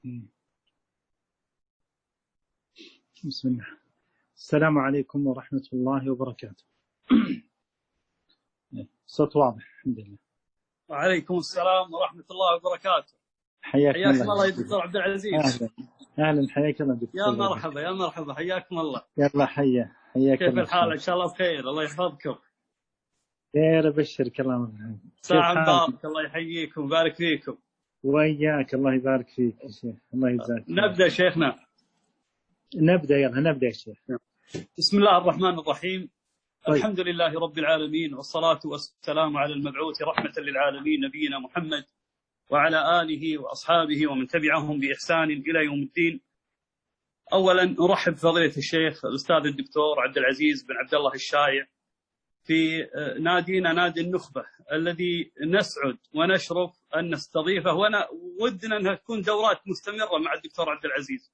بسم الله. السلام عليكم ورحمة الله وبركاته. صوت واضح الحمد لله. وعليكم السلام ورحمة الله وبركاته. حياكم الله يا دكتور عبد العزيز. أهلا حياك الله دكتور. يا مرحبا يا مرحبا، حياكم الله. يلا حياك كيف الله. الحال؟ إن شاء الله بخير، الله يحفظكم. خير أبشرك الله. ساعة مبارك، الله يحييكم ويبارك فيكم. وإياك الله يبارك فيك يا شيخ، الله يجزاك. نبدأ شيخنا. يلا نبدأ يا شيخ. بسم الله الرحمن الرحيم. الحمد لله رب العالمين، والصلاة والسلام على المبعوث رحمة للعالمين نبينا محمد وعلى آله وأصحابه ومن تبعهم بإحسان إلى يوم الدين. أولا أرحب بفضيلة الشيخ الأستاذ الدكتور عبد العزيز بن عبد الله الشايع في نادينا نادي النخبة الذي نسعد ونشرف أن نستضيفه، ودنا أنها تكون دورات مستمرة مع الدكتور عبد العزيز.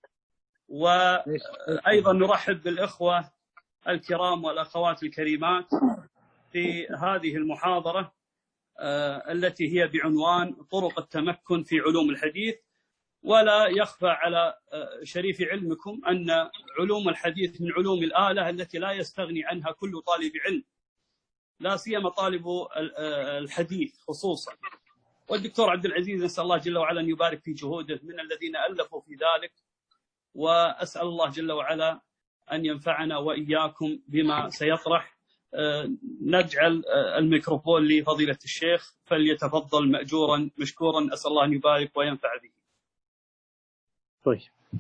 وأيضا نرحب بالإخوة الكرام والأخوات الكريمات في هذه المحاضرة التي هي بعنوان طرق التمكن في علوم الحديث. ولا يخفى على شريف علمكم أن علوم الحديث من علوم الآلة التي لا يستغني عنها كل طالب علم، لا سيما طالب الحديث خصوصا. والدكتور عبد العزيز نسأل الله جل وعلا أن يبارك في جهوده من الذين ألفوا في ذلك، وأسأل الله جل وعلا أن ينفعنا وإياكم بما سيطرح. نجعل الميكروفون لفضيلة الشيخ فليتفضل مأجورا مشكورا، أسأل الله أن يبارك وينفع به. طيب.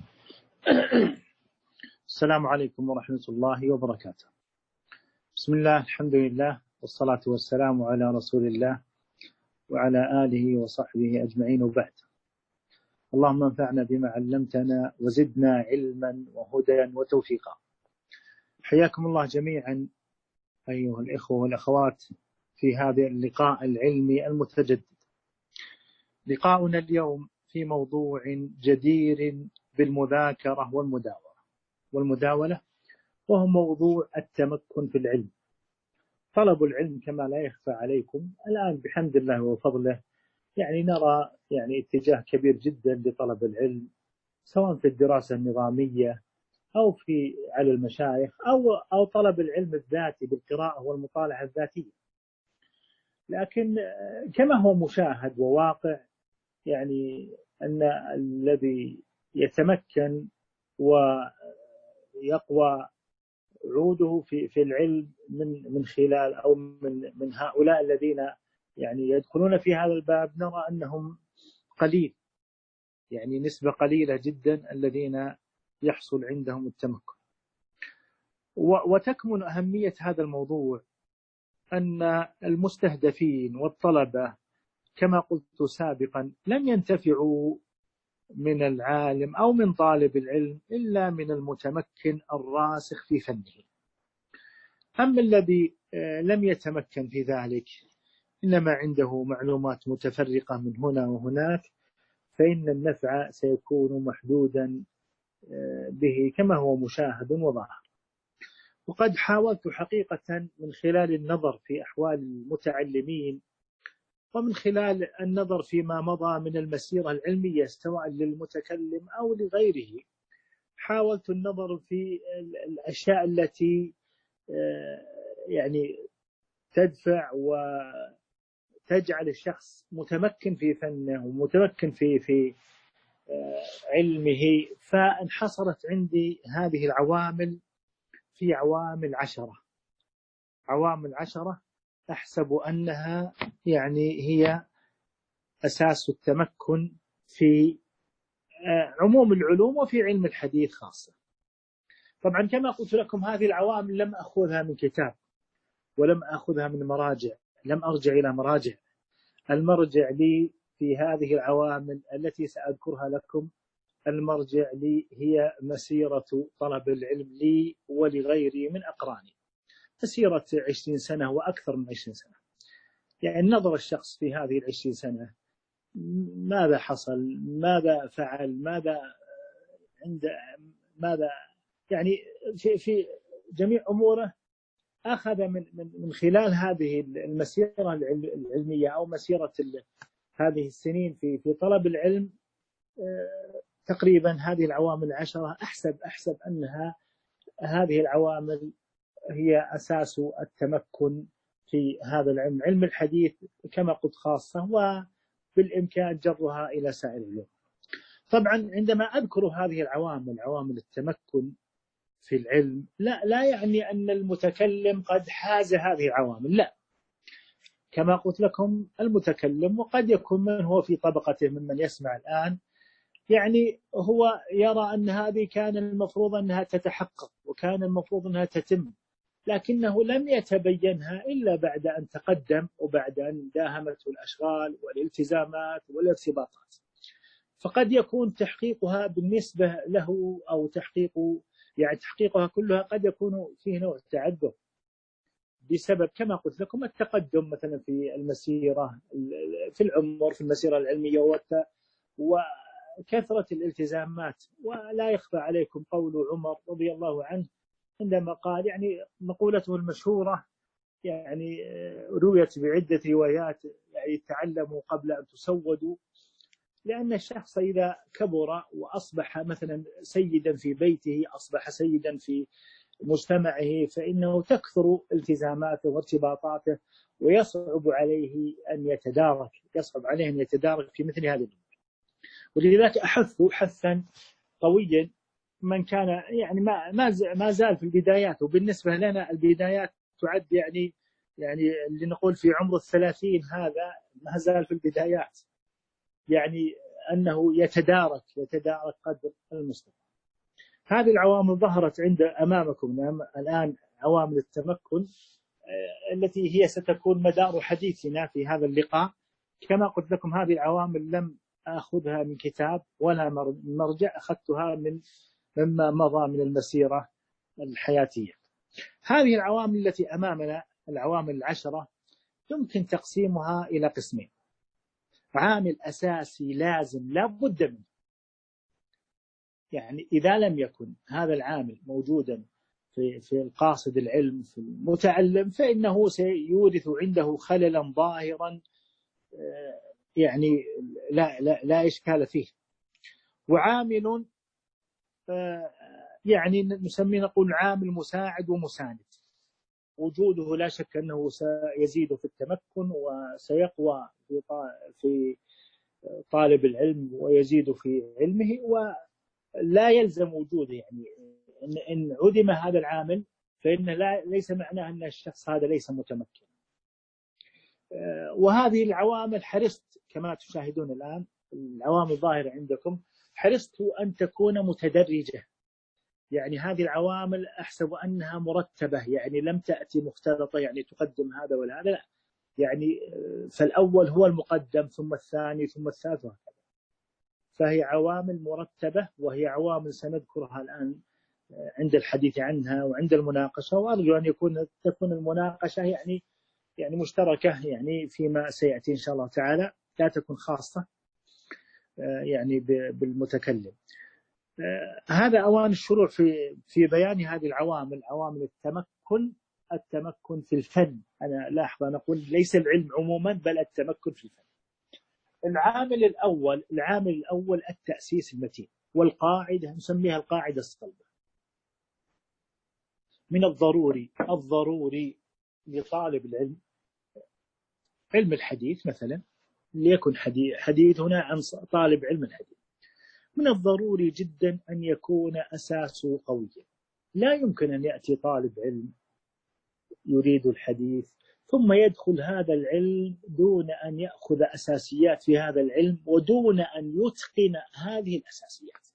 السلام عليكم ورحمة الله وبركاته. بسم الله، الحمد لله، والصلاة والسلام على رسول الله وعلى آله وصحبه أجمعين، وبعد. اللهم انفعنا بما علمتنا وزدنا علما وهدى وتوفيقا. حياكم الله جميعا أيها الإخوة والأخوات في هذا اللقاء العلمي المتجدد. لقاؤنا اليوم في موضوع جدير بالمذاكرة والمداولة، وهو موضوع التمكن في العلم. طلب العلم كما لا يخفى عليكم الآن بحمد الله وفضله نرى اتجاه كبير جدا لطلب العلم، سواء في الدراسة النظامية أو على المشايخ أو طلب العلم الذاتي بالقراءة والمطالعة الذاتية. لكن كما هو مشاهد وواقع أن الذي يتمكن ويقوى عوده في العلم من خلال أو من هؤلاء الذين يدخلون في هذا الباب، نرى أنهم قليل، نسبة قليلة جدا الذين يحصل عندهم التمكن. وتكمن أهمية هذا الموضوع أن المستهدفين والطلبة كما قلت سابقا لم ينتفعوا من العالم أو من طالب العلم إلا من المتمكن الراسخ في فنه. أما الذي لم يتمكن في ذلك إنما عنده معلومات متفرقة من هنا وهناك، فإن النفع سيكون محدودا به كما هو مشاهد وظاهر. وقد حاولت حقيقة من خلال النظر في أحوال المتعلمين ومن خلال النظر فيما مضى من المسيرة العلمية سواء للمتكلم أو لغيره، حاولت النظر في الأشياء التي تدفع وتجعل الشخص متمكن في فنه ومتمكن في علمه. فانحصرت عندي هذه العوامل في عوامل 10 أحسب أنها هي أساس التمكن في عموم العلوم وفي علم الحديث خاصة. طبعا كما قلت لكم هذه العوامل لم أخذها من كتاب ولم أخذها من مراجع، لم أرجع إلى مراجع. المرجع لي في هذه العوامل التي سأذكرها لكم، المرجع لي هي مسيرة طلب العلم لي ولغيري من أقراني، مسيرة 20 سنة وأكثر من 20 سنة. نظر الشخص في هذه 20 سنة ماذا حصل، ماذا فعل، ماذا في جميع أموره، أخذ من خلال هذه المسيرة العلمية أو مسيرة هذه السنين في طلب العلم تقريبا هذه العوامل العشرة أحسب أنها هذه العوامل هي أساس التمكن في هذا العلم، علم الحديث كما قلت خاصة، وبالإمكان جرها إلى سائر العلوم. طبعا عندما أذكر هذه العوامل، عوامل التمكن في العلم، لا يعني أن المتكلم قد حاز هذه العوامل، لا. كما قلت لكم المتكلم، وقد يكون من هو في طبقته ممن يسمع الآن، يعني هو يرى أن هذه كان المفروض أنها تتحقق وكان المفروض أنها تتم، لكنه لم يتبينها إلا بعد أن تقدم وبعد أن داهمته الأشغال والالتزامات والارتباطات. فقد يكون تحقيقها بالنسبة له أو تحقيقها كلها قد يكون فيه نوع تعذر بسبب كما قلت لكم التقدم مثلا في المسيرة في العمر، في المسيرة العلمية، وكثرة الالتزامات. ولا يخفى عليكم قول عمر رضي الله عنه عندما قال، يعني مقولته المشهورة يعني رويت بعدة روايات، يعني تعلموا قبل أن تسودوا. لأن الشخص إذا كبر وأصبح مثلا سيدا في بيته، أصبح سيدا في مجتمعه، فإنه تكثر التزاماته وارتباطاته، ويصعب عليه أن يتدارك في مثل هذه الأمور. ولذلك أحث حثا قويا من كان يعني ما زال في البدايات، وبالنسبة لنا البدايات تعد يعني اللي نقول في عمر 30 هذا ما زال في البدايات، يعني أنه يتدارك قدر المستطاع. هذه العوامل ظهرت أمامكم الآن، عوامل التمكن التي هي ستكون مدار حديثنا في هذا اللقاء. كما قلت لكم هذه العوامل لم أخذها من كتاب ولا مرجع، أخذتها مما مضى من المسيرة الحياتية. هذه العوامل التي أمامنا، العوامل العشرة، يمكن تقسيمها إلى قسمين. عامل أساسي لازم لا بد منه، يعني إذا لم يكن هذا العامل موجودا في القاصد العلم، في المتعلم، فإنه سيورث عنده خللا ظاهرا يعني لا إشكال فيه. وعامل يعني نسميه نقول عامل مساعد ومساند، وجوده لا شك أنه سيزيد في التمكن وسيقوى في طالب العلم ويزيد في علمه، ولا يلزم وجوده. يعني إن عدم هذا العامل فإن ليس معناه أن الشخص هذا ليس متمكن. وهذه العوامل حرصت كما تشاهدون الآن، العوامل الظاهرة عندكم، حرصت أن تكون متدرجة. يعني هذه العوامل أحسب أنها مرتبة، يعني لم تأتي مختلطة، يعني تقدم هذا ولا هذا، لا. يعني فالأول هو المقدم ثم الثاني ثم الثالث وهكذا. فهي عوامل مرتبة، وهي عوامل سنذكرها الآن عند الحديث عنها وعند المناقشة. وأرجو أن تكون المناقشة يعني مشتركة، يعني فيما سيأتي إن شاء الله تعالى، لا تكون خاصة يعني بالمتكلم. هذا أوان الشروع في بيان هذه العوامل، عوامل التمكن في الفن. أنا لاحظ أنا أقول ليس العلم عموما، بل التمكن في الفن. العامل الأول التأسيس المتين، والقاعدة نسميها القاعدة الصلبة. من الضروري لطالب العلم، علم الحديث مثلا، ليكن حديث هنا عن طالب علم الحديث، من الضروري جدا أن يكون أساسه قويا. لا يمكن أن يأتي طالب علم يريد الحديث ثم يدخل هذا العلم دون أن يأخذ أساسيات في هذا العلم ودون أن يتقن هذه الأساسيات.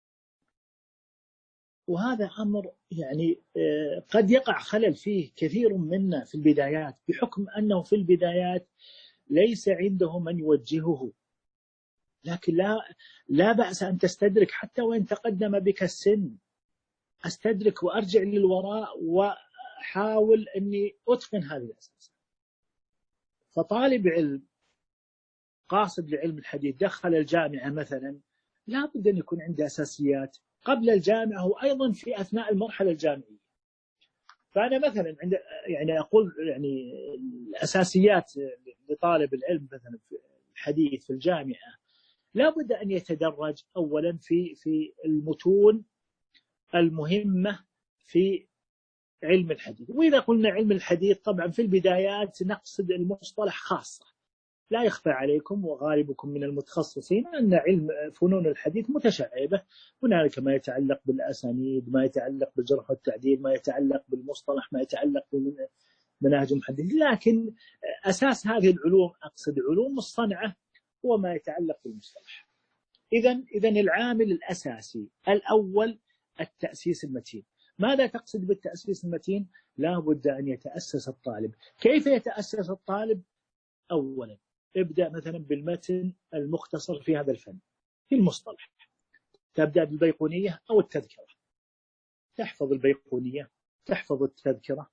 وهذا أمر يعني قد يقع خلل فيه كثير منا في البدايات، بحكم أنه في البدايات ليس عنده من يوجهه. لكن لا بأس أن تستدرك حتى وإن تقدم بك السن، أستدرك وأرجع للوراء وحاول أني أتقن هذه الأساس. فطالب علم قاصد لعلم الحديث دخل الجامعة مثلا، لا بد أن يكون عنده أساسيات قبل الجامعة وأيضا في أثناء المرحلة الجامعية. فأنا مثلا يعني أقول يعني الأساسيات لطالب العلم مثلا في الحديث في الجامعة، لا بد أن يتدرج أولا في المتون المهمة في علم الحديث. وإذا قلنا علم الحديث طبعا في البدايات نقصد المصطلح خاصة. لا يخفى عليكم وغالبكم من المتخصصين أن علم فنون الحديث متشعبة، هنالك ما يتعلق بالأسانيد، ما يتعلق بالجرح والتعديل، ما يتعلق بالمصطلح، ما يتعلق بمناهج المحدثين، لكن أساس هذه العلوم أقصد علوم الصنعة هو ما يتعلق بالمصطلح. إذا العامل الأساسي الأول التأسيس المتين. ماذا تقصد بالتأسيس المتين؟ لا بد أن يتأسس الطالب. كيف يتأسس الطالب؟ أولا ابدأ مثلا بالمتن المختصر في هذا الفن في المصطلح، تبدأ بالبيقونية أو التذكرة، تحفظ البيقونية، تحفظ التذكرة،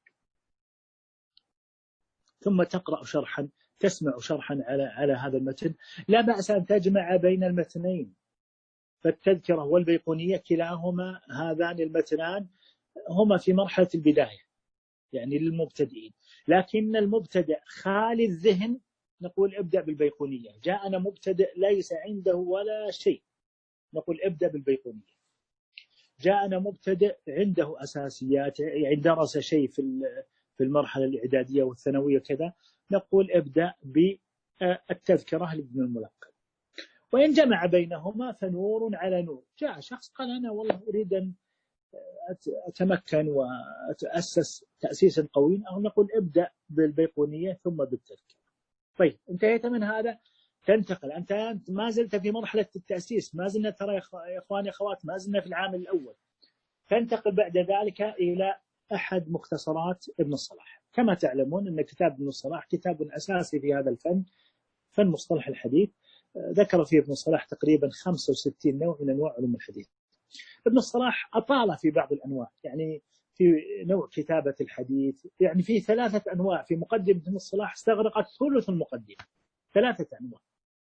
ثم تقرأ شرحا، تسمع شرحا على هذا المتن. لا بأس أن تجمع بين المتنين، فالتذكرة والبيقونية كلاهما هذان المتنان هما في مرحلة البداية يعني للمبتدئين، لكن المبتدئ خالي الذهن نقول ابدأ بالبيقونية. جاءنا مبتدئ ليس عنده ولا شيء، نقول ابدأ بالبيقونية. جاءنا مبتدئ عنده أساسيات، يعني درس شيء في المرحلة الإعدادية والثانوية كذا، نقول ابدأ بالتذكرة لابن الملقن. وإن جمع بينهما فنور على نور. جاء شخص قال أنا والله أريد أن أتمكن وأتأسس تأسيسا قويا، أو نقول ابدأ بالبيقونية ثم بالتذكرة. طيب انتهيت من هذا، تنتقل أنت ما زلت في مرحلة التأسيس، ما زلنا ترى يا إخواني أخوات ما زلنا في العام الأول. تنتقل بعد ذلك إلى أحد مختصرات ابن الصلاح. كما تعلمون أن كتاب ابن الصلاح كتاب أساسي في هذا الفن، فن مصطلح الحديث. ذكر فيه ابن الصلاح تقريبا 65 نوع من أنواع علوم الحديث. ابن الصلاح أطال في بعض الأنواع، يعني في نوع كتابة الحديث يعني في 3 أنواع. في مقدمة ابن الصلاح استغرقت ثلث المقدمة، 3 أنواع،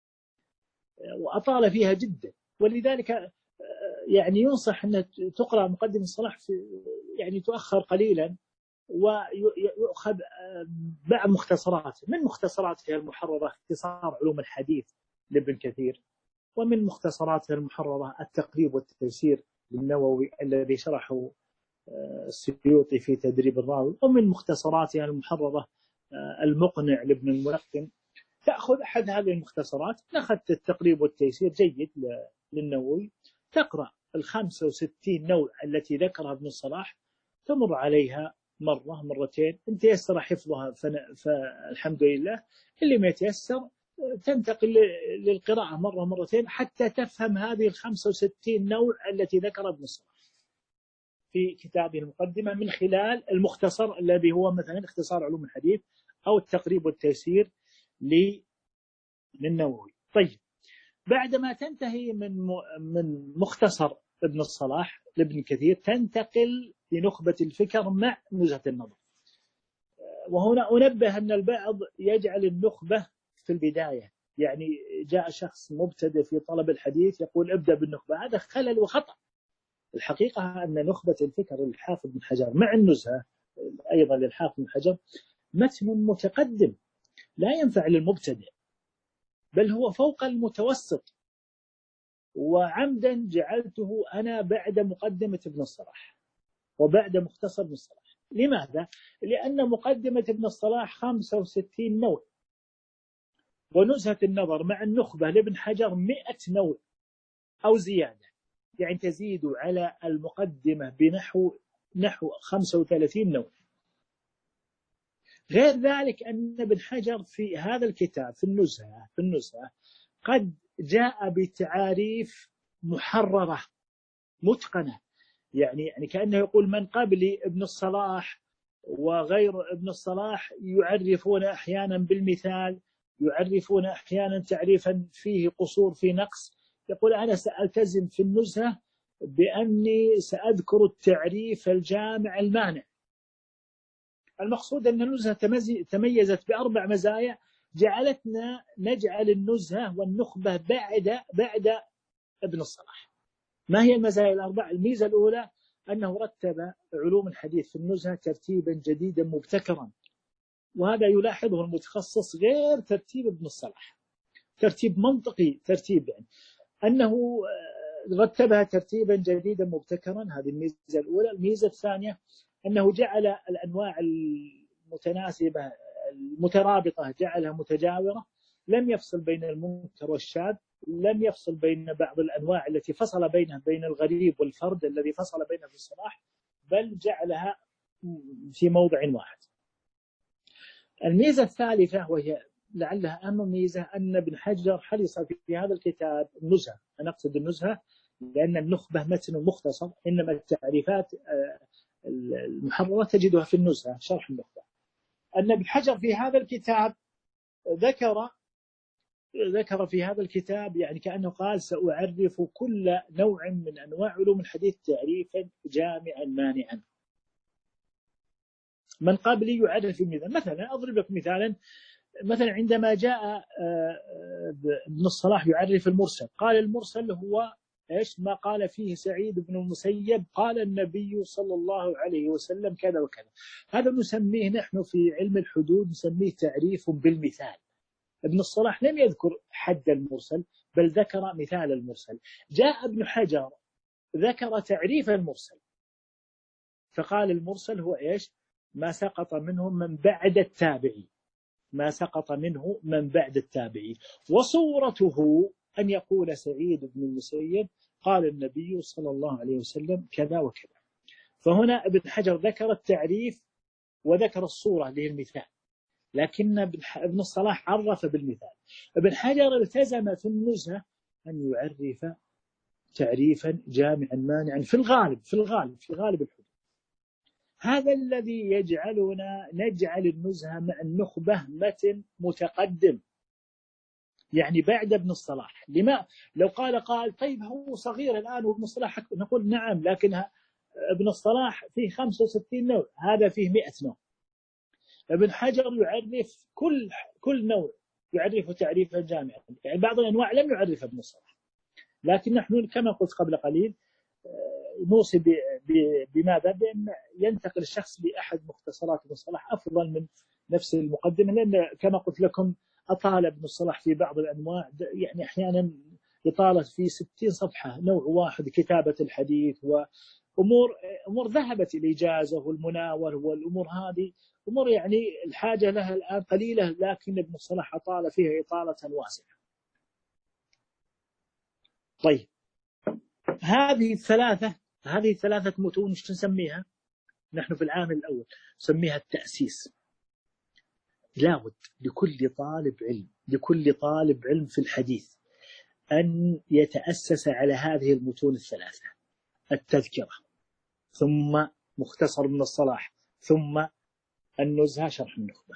وأطال فيها جدا. ولذلك يعني ينصح أن تقرأ مقدمة الصلاح يعني تؤخر قليلا، ويؤخذ بعض مختصراته. من مختصراته المحررة اختصار علوم الحديث لابن كثير، ومن مختصراته المحررة التقريب والتيسير للنووي الذي شرحه السيوطي في تدريب الراوي، ومن مختصراتها المحررة المقنع لابن الملقن. تأخذ أحد هذه المختصرات، أخذت التقريب والتيسير جيد للنووي، تقرأ 65 نوع التي ذكرها ابن الصلاح، تمر عليها مرة مرتين، إن تيسر حفظها فالحمد لله، اللي ما يتيسر تنتقل للقراءة مرة مرتين حتى تفهم هذه 65 نوع التي ذكرها ابن الصلاح في كتابه المقدمة من خلال المختصر الذي هو مثلا اختصار علوم الحديث أو التقريب والتيسير للنووي. طيب بعدما تنتهي من مختصر ابن الصلاح لابن كثير، تنتقل لنخبة الفكر مع نزهة النظر. وهنا أنبه أن البعض يجعل النخبة في البداية، يعني جاء شخص مبتدئ في طلب الحديث يقول ابدأ بالنخبة، هذا خلل وخطأ. الحقيقة أن نخبة الفكر للحافظ بن حجر مع النزهة أيضا للحافظ بن حجر متن متقدم لا ينفع للمبتدئ، بل هو فوق المتوسط، وعمدا جعلته أنا بعد مقدمة ابن الصلاح وبعد مختصر ابن الصلاح. لماذا؟ لأن مقدمة ابن الصلاح 65 نوع، ونزهة النظر مع النخبة لابن حجر 100 نوع أو زيادة، يعني تزيد على المقدمة بنحو 35 نوع. غير ذلك أن ابن حجر في هذا الكتاب في النزهة قد جاء بتعاريف محررة متقنة، يعني كأنه يقول من قبل ابن الصلاح وغير ابن الصلاح يعرفون أحيانا بالمثال، يعرفون أحيانا تعريفا فيه قصور في نقص. يقول أنا سألتزم في النزهة بأني سأذكر التعريف الجامع المانع. المقصود أن النزهة تميزت ب4 مزايا جعلتنا نجعل النزهة والنخبة بعد ابن الصلاح. ما هي المزايا ال4؟ الميزة الأولى أنه رتب علوم الحديث في النزهة ترتيبا جديدا مبتكرا، وهذا يلاحظه المتخصص غير ترتيب ابن الصلاح. ترتيب منطقي، ترتيب يعني أنه رتبها ترتيبا جديدا مبتكرا. هذه الميزة الأولى. الميزة الثانية أنه جعل الأنواع المتناسبة المترابطة جعلها متجاورة، لم يفصل بين المنكر والشاذ، لم يفصل بين بعض الأنواع التي فصل بينها بين الغريب والفرد الذي فصل بينه في الصلاح، بل جعلها في موضع واحد. الميزة الثالثة وهي لعلها أهم ميزة أن ابن حجر حرص في هذا الكتاب النزهة. أنا أقصد النزهة لأن النخبة متن مختصر، إنما التعريفات المحررة تجدها في النزهة شرح النخبة. أن ابن حجر في هذا الكتاب ذكر في هذا الكتاب يعني كأنه قال سأعرف كل نوع من أنواع علوم الحديث تعريفا جامعا مانعا. من قبلي يعرف المثال، مثلا أضرب لك مثالا، مثلا عندما جاء ابن الصلاح يعرف المرسل، قال المرسل هو إيش؟ ما قال فيه سعيد بن المسيب قال النبي صلى الله عليه وسلم كذا وكذا. هذا نسميه نحن في علم الحدود نسميه تعريف بالمثال. ابن الصلاح لم يذكر حد المرسل بل ذكر مثال المرسل. جاء ابن حجر ذكر تعريف المرسل فقال المرسل هو إيش؟ ما سقط منه من بعد التابعي، ما سقط منه من بعد التابعي. وصورته أن يقول سعيد بن المسيب قال النبي صلى الله عليه وسلم كذا وكذا. فهنا ابن حجر ذكر التعريف وذكر الصورة اللي هي المثال، لكن ابن الصلاح عرف بالمثال. ابن حجر التزم في النزهة أن يعرف تعريفا جامعا مانعا في غالب الحدود. هذا الذي يجعلنا نجعل النزهة مع النخبة متن متقدم، يعني بعد ابن الصلاح. لما لو قال طيب هو صغير الآن وابن الصلاح نقول نعم، لكن ابن الصلاح فيه 65 نوع، هذا فيه 100 نوع. ابن حجر يعرف كل نوع يعرف تعريفا جامعا، يعني بعض الأنواع لم يعرف ابن الصلاح، لكن نحن كما قلت قبل قليل نوصي بماذا؟ بأن ينتقل الشخص بأحد مختصرات ابن الصلاح أفضل من نفس المقدمة، لأن كما قلت لكم أطال ابن الصلاح في بعض الأنواع، يعني أحيانا يطالت في 60 صفحة نوع واحد كتابة الحديث، وأمور ذهبت الإجازة والمناور والأمور هذه أمور يعني الحاجة لها الآن قليلة، لكن ابن الصلاح أطال فيها إطالة واسعة. طيب هذه الثلاثة متون ايش نسميها؟ نحن في العام الأول نسميها التأسيس. لابد لكل طالب علم في الحديث أن يتأسس على هذه المتون الثلاثة: التذكرة، ثم مختصر من الصلاح، ثم النزهة شرح النخبة.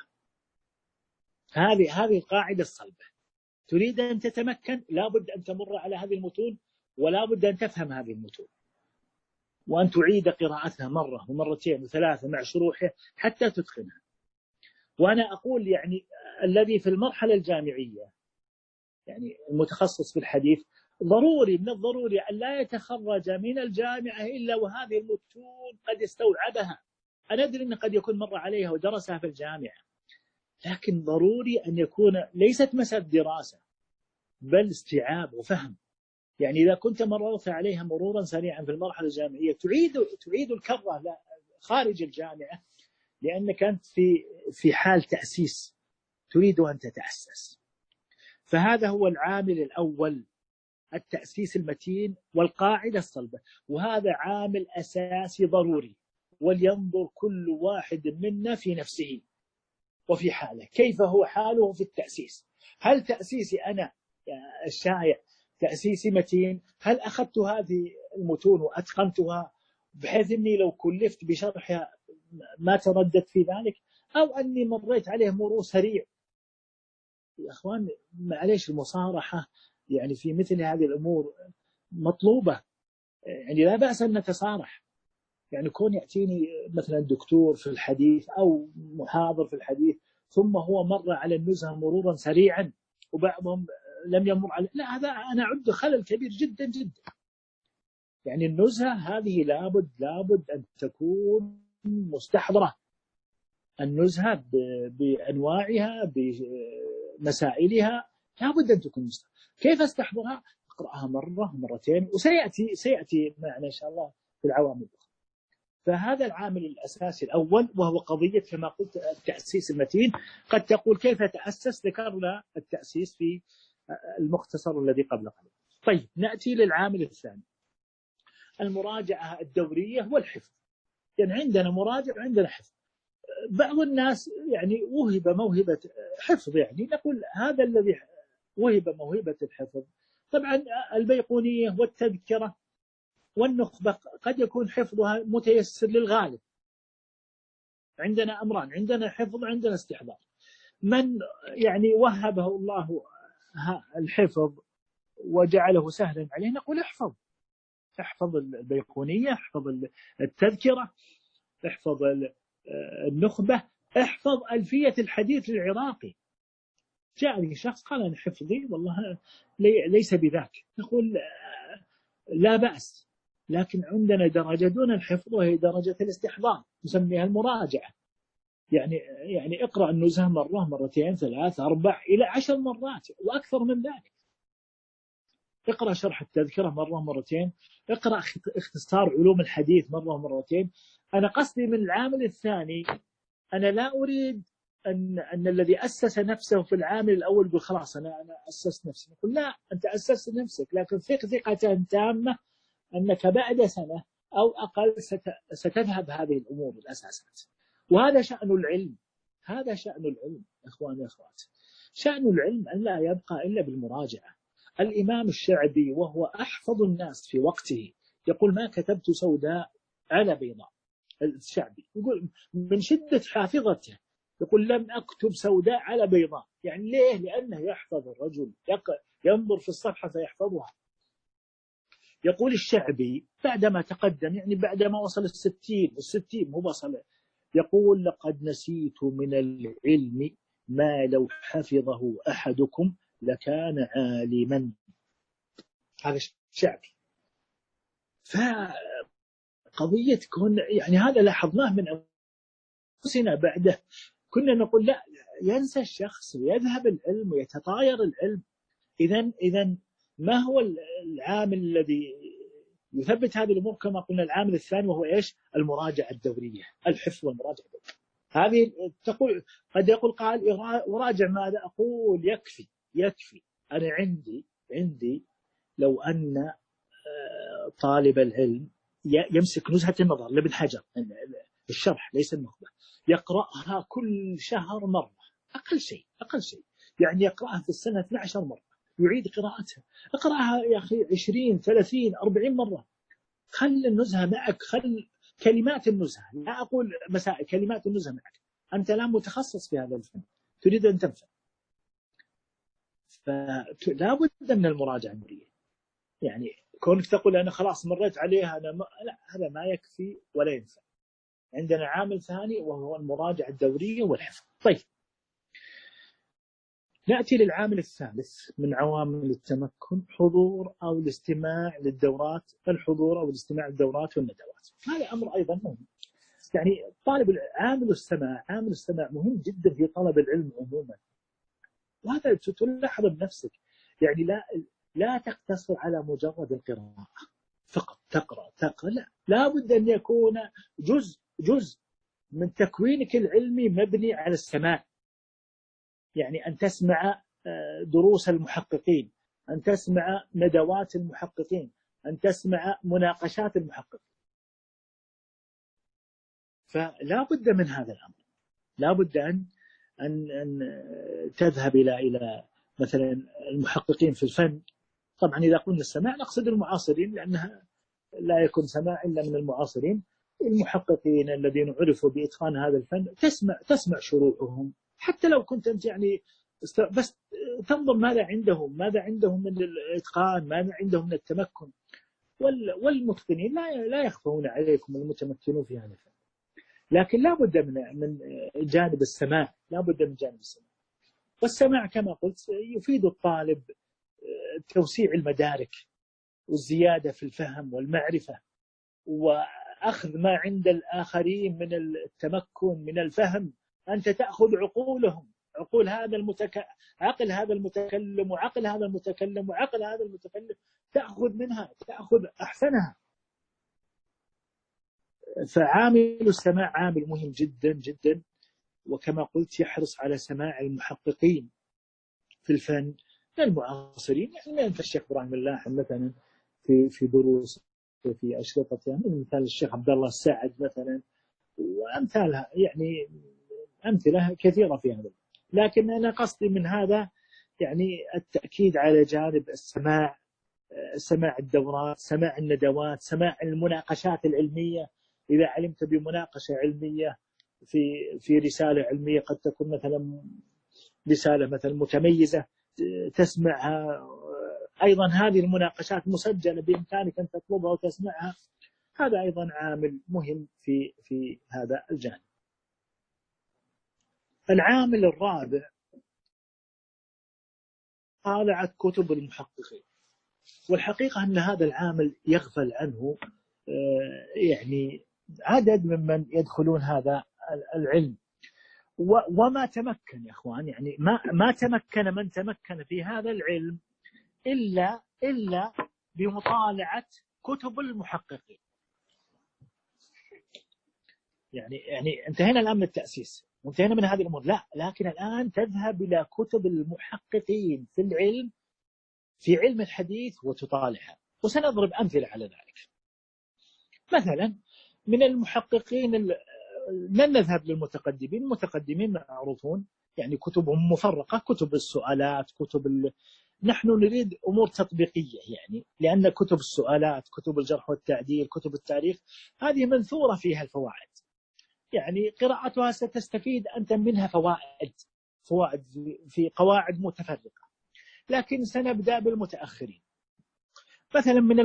هذه القاعدة الصلبة. تريد أن تتمكن لابد أن تمر على هذه المتون، ولا بد أن تفهم هذه المتون وأن تعيد قراءتها مرة ومرتين وثلاثة مع شروحها حتى تتقنها. وأنا أقول يعني الذي في المرحلة الجامعية يعني المتخصص في الحديث من الضروري أن لا يتخرج من الجامعة إلا وهذه المتون قد استوعبها. أنا أدري أن قد يكون مر عليها ودرسها في الجامعة، لكن ضروري أن يكون ليست مسألة دراسة بل استيعاب وفهم. يعني إذا كنت مررت عليها مرورا سريعا في المرحلة الجامعية تعيد الكرة خارج الجامعة، لأنك أنت في حال تأسيس تريد أن تتأسس. فهذا هو العامل الأول، التأسيس المتين والقاعدة الصلبة، وهذا عامل أساسي ضروري. ولينظر كل واحد منا في نفسه وفي حاله كيف هو حاله في التأسيس. هل تأسيسي أنا الشائع تأسيسي متين؟ هل أخذت هذه المتون وأتقنتها بحيث أني لو كلفت بشرحها ما ترددت في ذلك، أو أني مريت عليه مرور سريع؟ يا أخوان معليش المصارحة يعني في مثل هذه الأمور مطلوبة، يعني لا بأس أن نتصارح. يعني كون يأتيني مثلا دكتور في الحديث أو محاضر في الحديث ثم هو مر على النزهة مرورا سريعا وبعضهم لم يمر على، لا، هذا أنا أعد خلل كبير جدا جدا. يعني النزهة هذه لابد أن تكون مستحضرة، النزهة بأنواعها بمسائلها لابد أن تكون مستحضرة. كيف أستحضرها؟ أقرأها مرة مرتين، وسيأتي معنا إن شاء الله في العوامل الأخرى. فهذا العامل الأساسي الأول، وهو قضية كما قلت التأسيس المتين. قد تقول كيف تأسس؟ ذكرنا التأسيس في المختصر الذي قبل قليل. طيب نأتي للعامل الثاني، المراجعة الدورية والحفظ. يعني عندنا مراجع وعندنا حفظ. بعض الناس يعني وهب موهبة حفظ، يعني نقول هذا الذي وهب موهبة الحفظ. طبعا البيقونية والتذكرة والنخبة قد يكون حفظها متيسر للغالب. عندنا أمران، عندنا حفظ وعندنا استحضار. من يعني وهبه الله الحفظ وجعله سهلا عليه نقول احفظ البيقونية، احفظ التذكرة، احفظ النخبة، احفظ ألفية الحديث للعراقي. جاءني شخص قال أنا حفظي والله ليس بذاك، نقول لا بأس، لكن عندنا درجة دون الحفظ وهي درجة الاستحضار نسميها المراجعة. يعني اقرأ النزهة مرة مرتين ثلاث أربع إلى 10 مرات وأكثر من ذلك. اقرأ شرح التذكرة مرة مرتين، اقرأ اختصار علوم الحديث مرة مرتين. أنا قصدي من العامل الثاني، أنا لا أريد أن الذي أسس نفسه في العامل الأول يقول خلاص أنا أسست نفسي. نقول لا، أنت أسست نفسك، لكن ثق ثقة تامة أنك بعد سنة أو أقل ستذهب هذه الأمور الأساسات. وهذا شأن العلم، هذا شأن العلم إخواني وأخوات. شأن العلم أن لا يبقى إلا بالمراجعة. الإمام الشعبي وهو أحفظ الناس في وقته يقول ما كتبت سوداء على بيضاء. الشعبي يقول من شدة حافظته يقول لم أكتب سوداء على بيضاء. يعني ليه؟ لأنه يحفظ الرجل، ينظر في الصفحة فيحفظها. يقول الشعبي بعدما تقدم، يعني بعدما وصل 60 هو وصل، يقول لقد نسيت من العلم ما لو حفظه أحدكم لكان عالما. هذا الشعبي. فقضية يعني هذا لاحظناه من أنفسنا بعده. كنا نقول لا، ينسى الشخص ويذهب العلم ويتطاير العلم. إذن ما هو العامل الذي يثبت هذه الأمور؟ كما قلنا العامل الثاني وهو إيش؟ المراجعة الدورية، الحفظ والمراجعة الدورية. هذه تقول قد يقول قائل أراجع ماذا؟ أقول يكفي. أنا عندي لو أن طالب العلم يمسك نزهة النظر لابن حجر الشرح ليس النخبة، يقرأها كل شهر مرة أقل شيء، يعني يقرأها في السنة 12 مرة، يعيد قراءتها. اقرأها يا أخي 20 30 40 مرة. خل النزهة معك، خل كلمات النزهة، لا أقول مسائل، كلمات النزهة معك. أنت الآن متخصص في هذا الفن، تريد أن تنفع، فلا بد من المراجعة الدورية. يعني كونك تقول أنا خلاص مريت عليها لا، هذا ما يكفي ولا ينفع. عندنا عامل ثاني وهو المراجعة الدورية والحفظ. طيب نأتي للعامل الثالث من عوامل التمكن، حضور أو الاستماع للدورات، الحضور أو الاستماع للدورات والندوات. هذا أمر أيضا مهم. يعني عامل السماع مهم جدا في طلب العلم عموما. وهذا تلاحظ بنفسك، يعني لا تقتصر على مجرد القراءة فقط، تقرأ لا بد أن يكون جزء من تكوينك العلمي مبني على السماع. يعني أن تسمع دروس المحققين، أن تسمع ندوات المحققين، أن تسمع مناقشات المحققين. فلا بد من هذا الأمر. لا بد أن تذهب إلى مثلا المحققين في الفن. طبعا إذا قلنا السماع نقصد المعاصرين، لأنها لا يكون سماع إلا من المعاصرين. المحققين الذين عرفوا بإتقان هذا الفن تسمع شروحهم، حتى لو كنت أنت يعني بس تنظر ماذا عندهم من الإتقان، ماذا عندهم من التمكن. والمتقنين لا يخفون عليكم المتمكنون في هذا الفن. لكن لا بد من جانب السماع، والسماع كما قلت يفيد الطالب توسيع المدارك والزيادة في الفهم والمعرفة، وأخذ ما عند الآخرين من التمكن من الفهم. أنت تأخذ عقولهم، عقول عقل هذا المتكلم وعقل هذا المتكلم وعقل هذا المتكلم، تأخذ منها، تأخذ أحسنها. فعامل السماع عامل مهم جدا جدا، وكما قلت يحرص على سماع المحققين في الفن من المعاصرين، يعني مثل الشيخ إبراهيم اللاحم مثلا في دروس في أشرطته، يعني مثل الشيخ عبد الله الساعد مثلا، وأمثالها، يعني أمثلة كثيرة في هذا. لكن أنا قصدي من هذا يعني التأكيد على جانب السماع، سماع الدورات، سماع الندوات، سماع المناقشات العلمية. إذا علمت بمناقشة علمية في رسالة علمية، قد تكون مثلا رسالة مثلا متميزة، تسمعها. أيضا هذه المناقشات مسجلة، بإمكانك أن تطلبها وتسمعها. هذا أيضا عامل مهم في هذا الجانب. العامل الرابع مطالعة كتب المحققين، والحقيقة أن هذا العامل يغفل عنه يعني عدد ممن يدخلون هذا العلم، وما تمكن يا أخوان، يعني ما تمكن من تمكن في هذا العلم إلا بمطالعة كتب المحققين. يعني انتهينا الآن من التأسيس وانتهينا من هذه الأمور، لا، لكن الآن تذهب إلى كتب المحققين في علم الحديث وتطالعها. وسنضرب أمثلة على ذلك. مثلا من المحققين من نذهب للمتقدمين. المتقدمين معروفون، يعني كتبهم مفرقة، كتب السؤالات، نحن نريد أمور تطبيقية، يعني لأن كتب السؤالات، كتب الجرح والتعديل، كتب التاريخ، هذه منثورة فيها الفوائد، يعني قراءتها ستستفيد أنت منها فوائد في قواعد متفرقة. لكن سنبدأ بالمتأخرين. مثلا من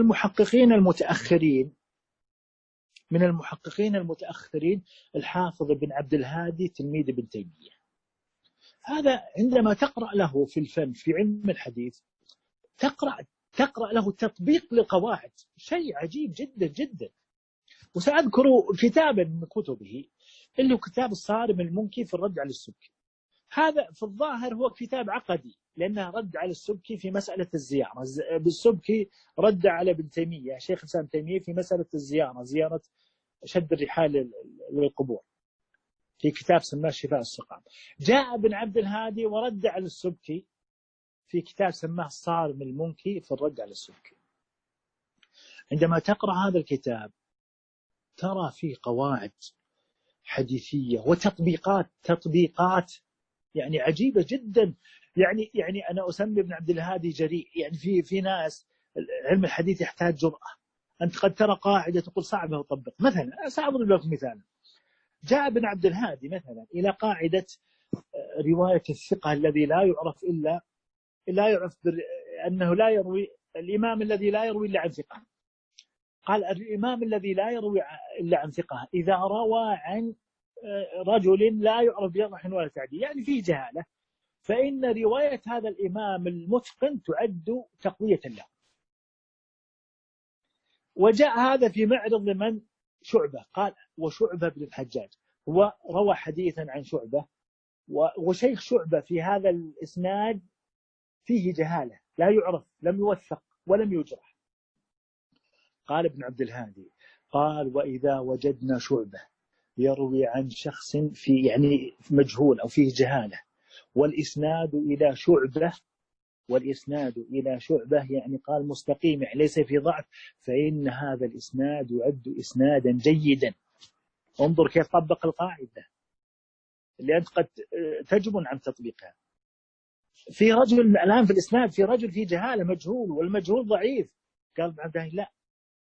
المحققين المتأخرين الحافظ بن عبد الهادي تلميذ ابن تيمية. هذا عندما تقرأ له في الفن في علم الحديث، تقرأ له تطبيق لقواعد، شيء عجيب جدا جدا. وسأذكر كتابا من كتبه اللي هو كتاب الصارم المنكي في الرد على السبكي. هذا في الظاهر هو كتاب عقدي، لأنه رد على السبكي في مسألة الزيارة. بالسبكي رد على ابن تيمية، شيخ الإسلام تيمية، في مسألة الزيارة، زيارة شد الرحال للقبور، في كتاب سماه شفاء السقام. جاء ابن عبد الهادي ورد على السبكي في كتاب سماه الصارم المنكي في الرد على السبكي. عندما تقرأ هذا الكتاب ترى فيه قواعد حديثية وتطبيقات يعني عجيبة جدا. يعني أنا أسمي ابن عبد الهادي جريء. يعني في ناس علم الحديث يحتاج جرأة. أنت قد ترى قاعدة تقول صعبة وطبق. مثلا سأضرب لك مثال. جاء ابن عبد الهادي مثلا إلى قاعدة رواية الثقة الذي لا يعرف أنه لا يروي، الإمام الذي لا يروي إلا عن ثقة. قال الإمام الذي لا يروي إلا عن ثقة إذا روى عن رجل لا يعرف بجرح ولا تعديل، يعني فيه جهالة، فإن رواية هذا الإمام المتقن تعد تقوية له. وجاء هذا في معرض من شعبة. قال وشعبة بن الحجاج هو روى حديثا عن شعبة، وشيخ شعبة في هذا الإسناد فيه جهالة، لا يعرف، لم يوثق ولم يجرح. قال ابن عبد الهادي قال وإذا وجدنا شعبة يروي عن شخص يعني مجهول أو فيه جهالة، والإسناد إلى شعبة يعني قال مستقيم، يعني ليس في ضعف، فإن هذا الإسناد يعد إسنادا جيدا. انظر كيف طبق القاعدة اللي أنت قد تجبن عن تطبيقها. في رجل الآن في الإسناد، في رجل فيه جهالة مجهول، والمجهول ضعيف. قال بعد لا،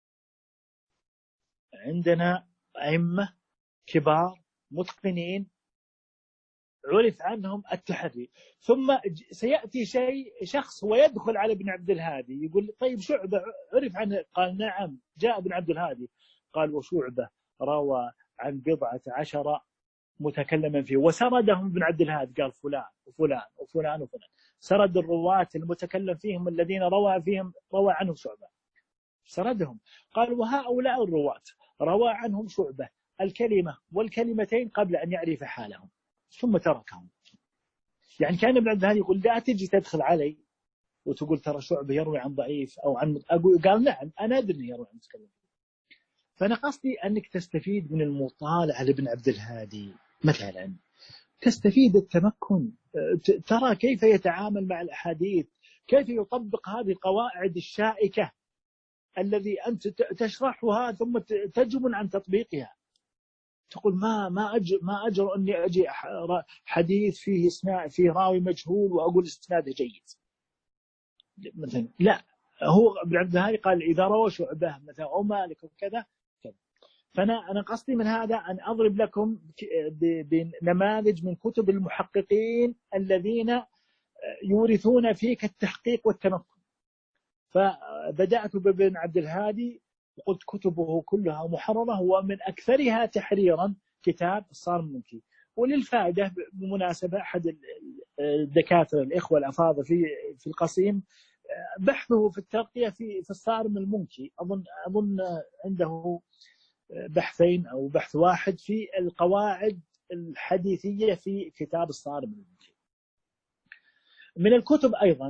عندنا أئمة كبار متقنين عرف عنهم التحري. ثم سيأتي شخص ويدخل على ابن عبد الهادي يقول طيب شعبة عرف عنه. قال نعم، جاء ابن عبد الهادي قال وشعبة روى عن 17 متكلما فيه، وسردهم ابن عبد الهادي، قال فلان وفلان وفلان وفلان، سرد الرواة المتكلم فيهم الذين روى عنهم شعبة، سردهم. قال وهؤلاء الرواة روى عنهم شعبة الكلمة والكلمتين قبل أن يعرف حالهم ثم تركهم. يعني كان ابن عبد الهادي يقول لا تجي تدخل علي وتقول ترى شعبة يروي عن ضعيف أو عن أقول، قال نعم أنا أدري إنه يروي عن متكلم. فأنا قصدي أنك تستفيد من المطالعة لابن عبد الهادي مثلا، تستفيد التمكن، ترى كيف يتعامل مع الأحاديث، كيف يطبق هذه القواعد الشائكة الذي أنت تشرحها ثم تجبن عن تطبيقها. تقول ما أجر أني أجي حديث فيه راوي مجهول وأقول استناده جيد مثلا، لا، هو ابن عبد الهادي قال إذا روى شعبة مثلا أو مالك وكذا كذا. فأنا قصدي من هذا أن أضرب لكم بنماذج من كتب المحققين الذين يورثون فيك التحقيق والتمكن. فبدأت بابن عبد الهادي وقلت كتبه كلها محررة، ومن أكثرها تحريرا كتاب الصارم المنكي. وللفائدة بمناسبة أحد الدكاترة الإخوة الأفاضل في القصيم بحثه في الترقية في الصارم المنكي، أظن عنده بحثين أو بحث واحد في القواعد الحديثية في كتاب الصارم المنكي. من الكتب أيضا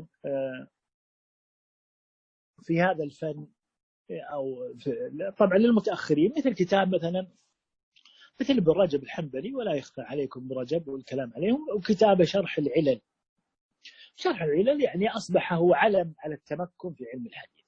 في هذا الفن أو طبعا للمتأخرين مثل كتاب مثل ابن رجب الحنبلي، ولا يخفى عليكم ابن رجب والكلام عليهم، وكتاب شرح العلل. شرح العلل يعني أصبح هو علم على التمكن في علم الحديث.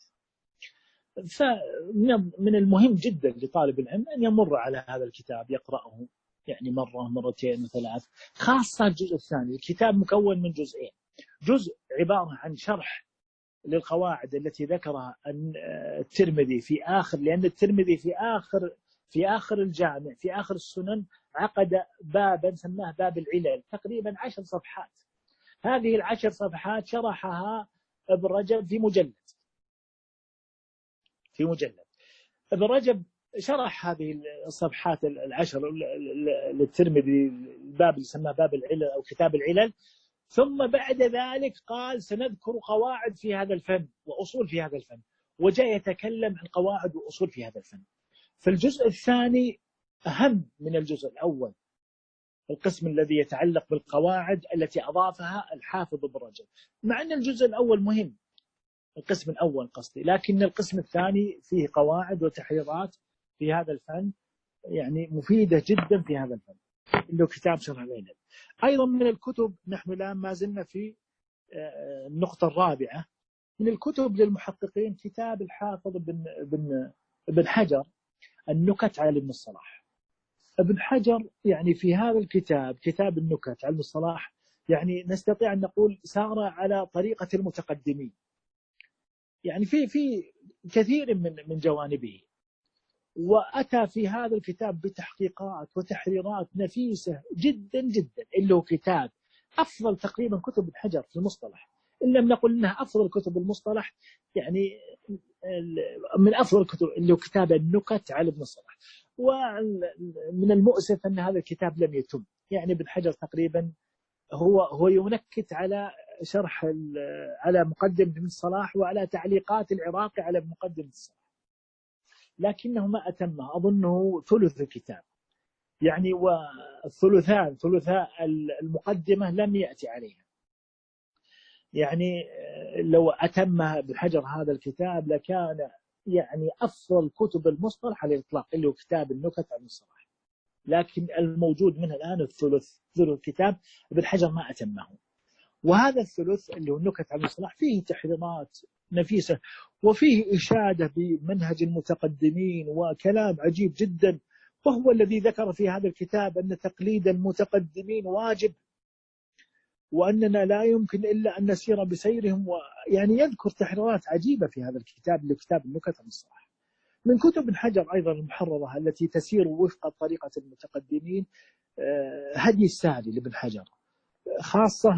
فمن المهم جدا لطالب العلم أن يمر على هذا الكتاب، يقرأه يعني مرة مرتين وثلاث، خاصة الجزء الثاني. الكتاب مكون من جزئين، جزء عبارة عن شرح للقواعد التي ذكرها الترمذي في آخر، لأن الترمذي في آخر الجامع في آخر السنن عقد بابا سماه باب العلل، تقريبا 10 صفحات. هذه ال10 صفحات شرحها ابن رجب في مجلد. ابن رجب شرح هذه الصفحات 10 للترمذي، الباب اللي سماه باب العلل أو كتاب العلل. ثم بعد ذلك قال سنذكر قواعد في هذا الفن وأصول في هذا الفن، وجاء يتكلم عن قواعد وأصول في هذا الفن. فالجزء الثاني أهم من الجزء الأول، القسم الذي يتعلق بالقواعد التي أضافها الحافظ ابن رجب، مع أن الجزء الأول مهم، القسم الأول قصدي، لكن القسم الثاني فيه قواعد وتحريرات في هذا الفن يعني مفيدة جدا في هذا الفن، اللي هو كتاب شرح العلل. أيضا من الكتب، نحن الآن ما زلنا في النقطة الرابعة من الكتب للمحققين، كتاب الحافظ ابن حجر النكت على ابن الصلاح. ابن حجر يعني في هذا الكتاب، كتاب النكت على ابن الصلاح، يعني نستطيع أن نقول سار على طريقة المتقدمين، يعني في كثير من جوانبه، وأتى في هذا الكتاب بتحقيقات وتحريرات نفيسة جدا جدا، اللي هو كتاب أفضل تقريبا كتب ابن حجر في المصطلح، إن لم نقل إنها أفضل كتب المصطلح، يعني من أفضل الكتب اللي هو كتاب النكت على ابن الصلاح. ومن المؤسف أن هذا الكتاب لم يتم، يعني ابن حجر تقريبا هو ينكت على شرح على مقدمة ابن الصلاح وعلى تعليقات العراقي على مقدمة الصلاح، لكنه ما أتمه، أظنه ثلث الكتاب يعني، ثلثاء المقدمة لم يأتي عليها. يعني لو أتم ابن حجر هذا الكتاب لكان يعني أفضل كتب المصطلح على الإطلاق، اللي هو كتاب النكت عن الصلاح، لكن الموجود منه الآن ثلث كتاب ابن حجر ما أتمه. وهذا الثلث اللي هو النكت عن الصلاح فيه تحريمات نفيسة، وفيه إشادة بمنهج المتقدمين وكلام عجيب جدا، وهو الذي ذكر في هذا الكتاب أن تقليد المتقدمين واجب، وأننا لا يمكن إلا أن نسير بسيرهم، ويعني يذكر تحريرات عجيبة في هذا الكتاب اللي كتاب النكت عن الصلاح. من كتب ابن حجر أيضا المحررة التي تسير وفق طريقة المتقدمين هدي السالي لابن حجر، خاصة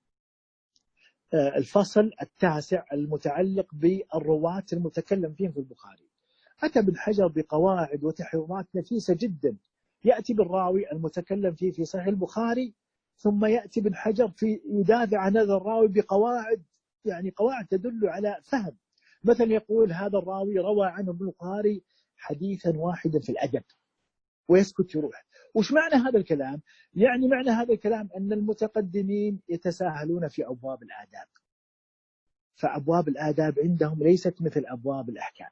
الفصل 9 المتعلق بالرواة المتكلم فيهم في البخاري. أتى ابن حجر بقواعد وتحريرات نفيسة جدا، يأتي بالراوي المتكلم فيه في صحيح البخاري، ثم يأتي ابن حجر في يدافع عن هذا الراوي بقواعد، يعني قواعد تدل على فهم. مثلا يقول هذا الراوي روى عنه ابن البخاري حديثا واحدا في الأدب، ويسكت يروح. وش معنى هذا الكلام؟ يعني معنى هذا الكلام أن المتقدمين يتساهلون في أبواب الآداب، فأبواب الآداب عندهم ليست مثل أبواب الأحكام.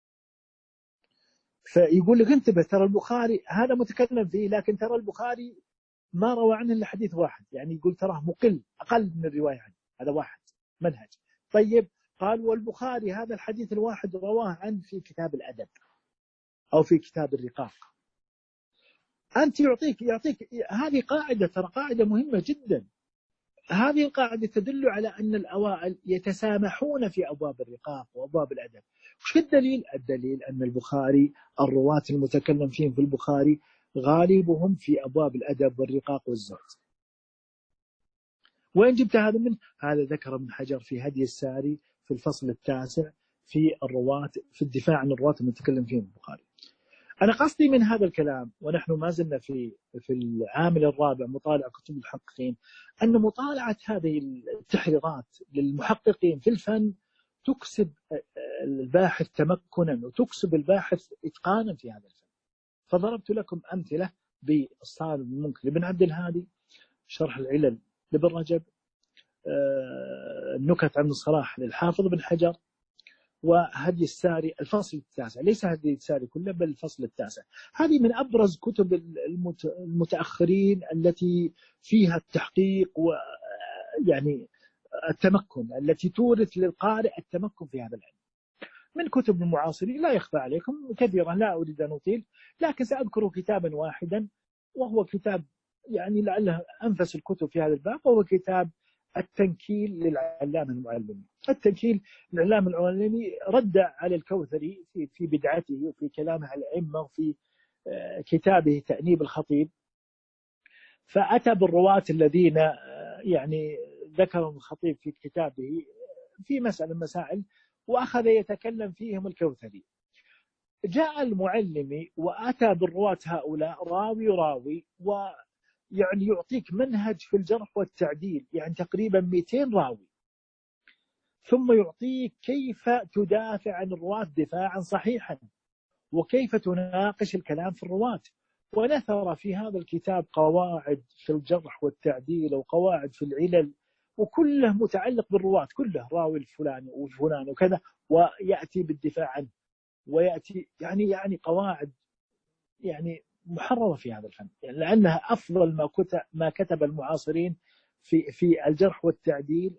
فيقول لك انتبه، ترى البخاري هذا متكلم فيه، لكن ترى البخاري ما روى عنه إلا حديث واحد، يعني يقول تراه مقل، أقل من الرواية عنه، هذا واحد منهج. طيب قال والبخاري هذا الحديث الواحد رواه عنه في كتاب الأدب أو في كتاب الرقاق. أنت يعطيك هذه قاعدة، ترى قاعدة مهمة جدا. هذه القاعدة تدل على أن الأوائل يتسامحون في أبواب الرقاق وأبواب الأدب. وش الدليل؟ الدليل أن البخاري الرواة المتكلم فيهم في البخاري غالبهم في أبواب الأدب والرقاق والزهد. وين جبت هذا منه؟ هذا ذكر ابن حجر في هدي الساري في الفصل 9 في الرواة، في الدفاع عن الرواة المتكلم فيهم البخاري. أنا قصدي من هذا الكلام، ونحن ما زلنا في العامل الرابع مطالعة كتب المحققين، أن مطالعة هذه التحريرات للمحققين في الفن تكسب الباحث تمكنا وتكسب الباحث إتقانا في هذا الفن. فضربت لكم أمثلة بالصالح المنكر لابن عبد الهادي، شرح العلل لابن رجب، النكت عن الصلاح للحافظ بن حجر، وهدي الساري الفصل 9، ليس هدي الساري كله بل الفصل 9. هذه من أبرز كتب المتأخرين التي فيها التحقيق ويعني التمكن، التي تورث للقارئ التمكن في هذا العلم. من كتب المعاصرين لا يخفى عليكم كثيرا، لا أريد أن أطيل، لكن سأذكر كتابا واحدا، وهو كتاب يعني لعله أنفس الكتب في هذا الباب، وهو كتاب التنكيل للعلامة المعلمي. التنكيل للعلامة المعلمي رد على الكوثري في بدعته وفي كلامه على الأئمة وفي كتابه تأنيب الخطيب، فأتى بالرواة الذين يعني ذكرهم الخطيب في كتابه في مسائل وأخذ يتكلم فيهم الكوثري. جاء المعلمي وأتى بالرواة هؤلاء راوي يعني يعطيك منهج في الجرح والتعديل، يعني تقريبا 200 راوي، ثم يعطيك كيف تدافع عن الرواة دفاعا صحيحا، وكيف تناقش الكلام في الرواة. ونثر في هذا الكتاب قواعد في الجرح والتعديل وقواعد في العلل، وكله متعلق بالرواة، كله راوي الفلاني والفلاني وكذا، ويأتي بالدفاع عنه، ويأتي يعني قواعد يعني محررة في هذا الفن، يعني لأنها أفضل ما كتب المعاصرين في الجرح والتعديل،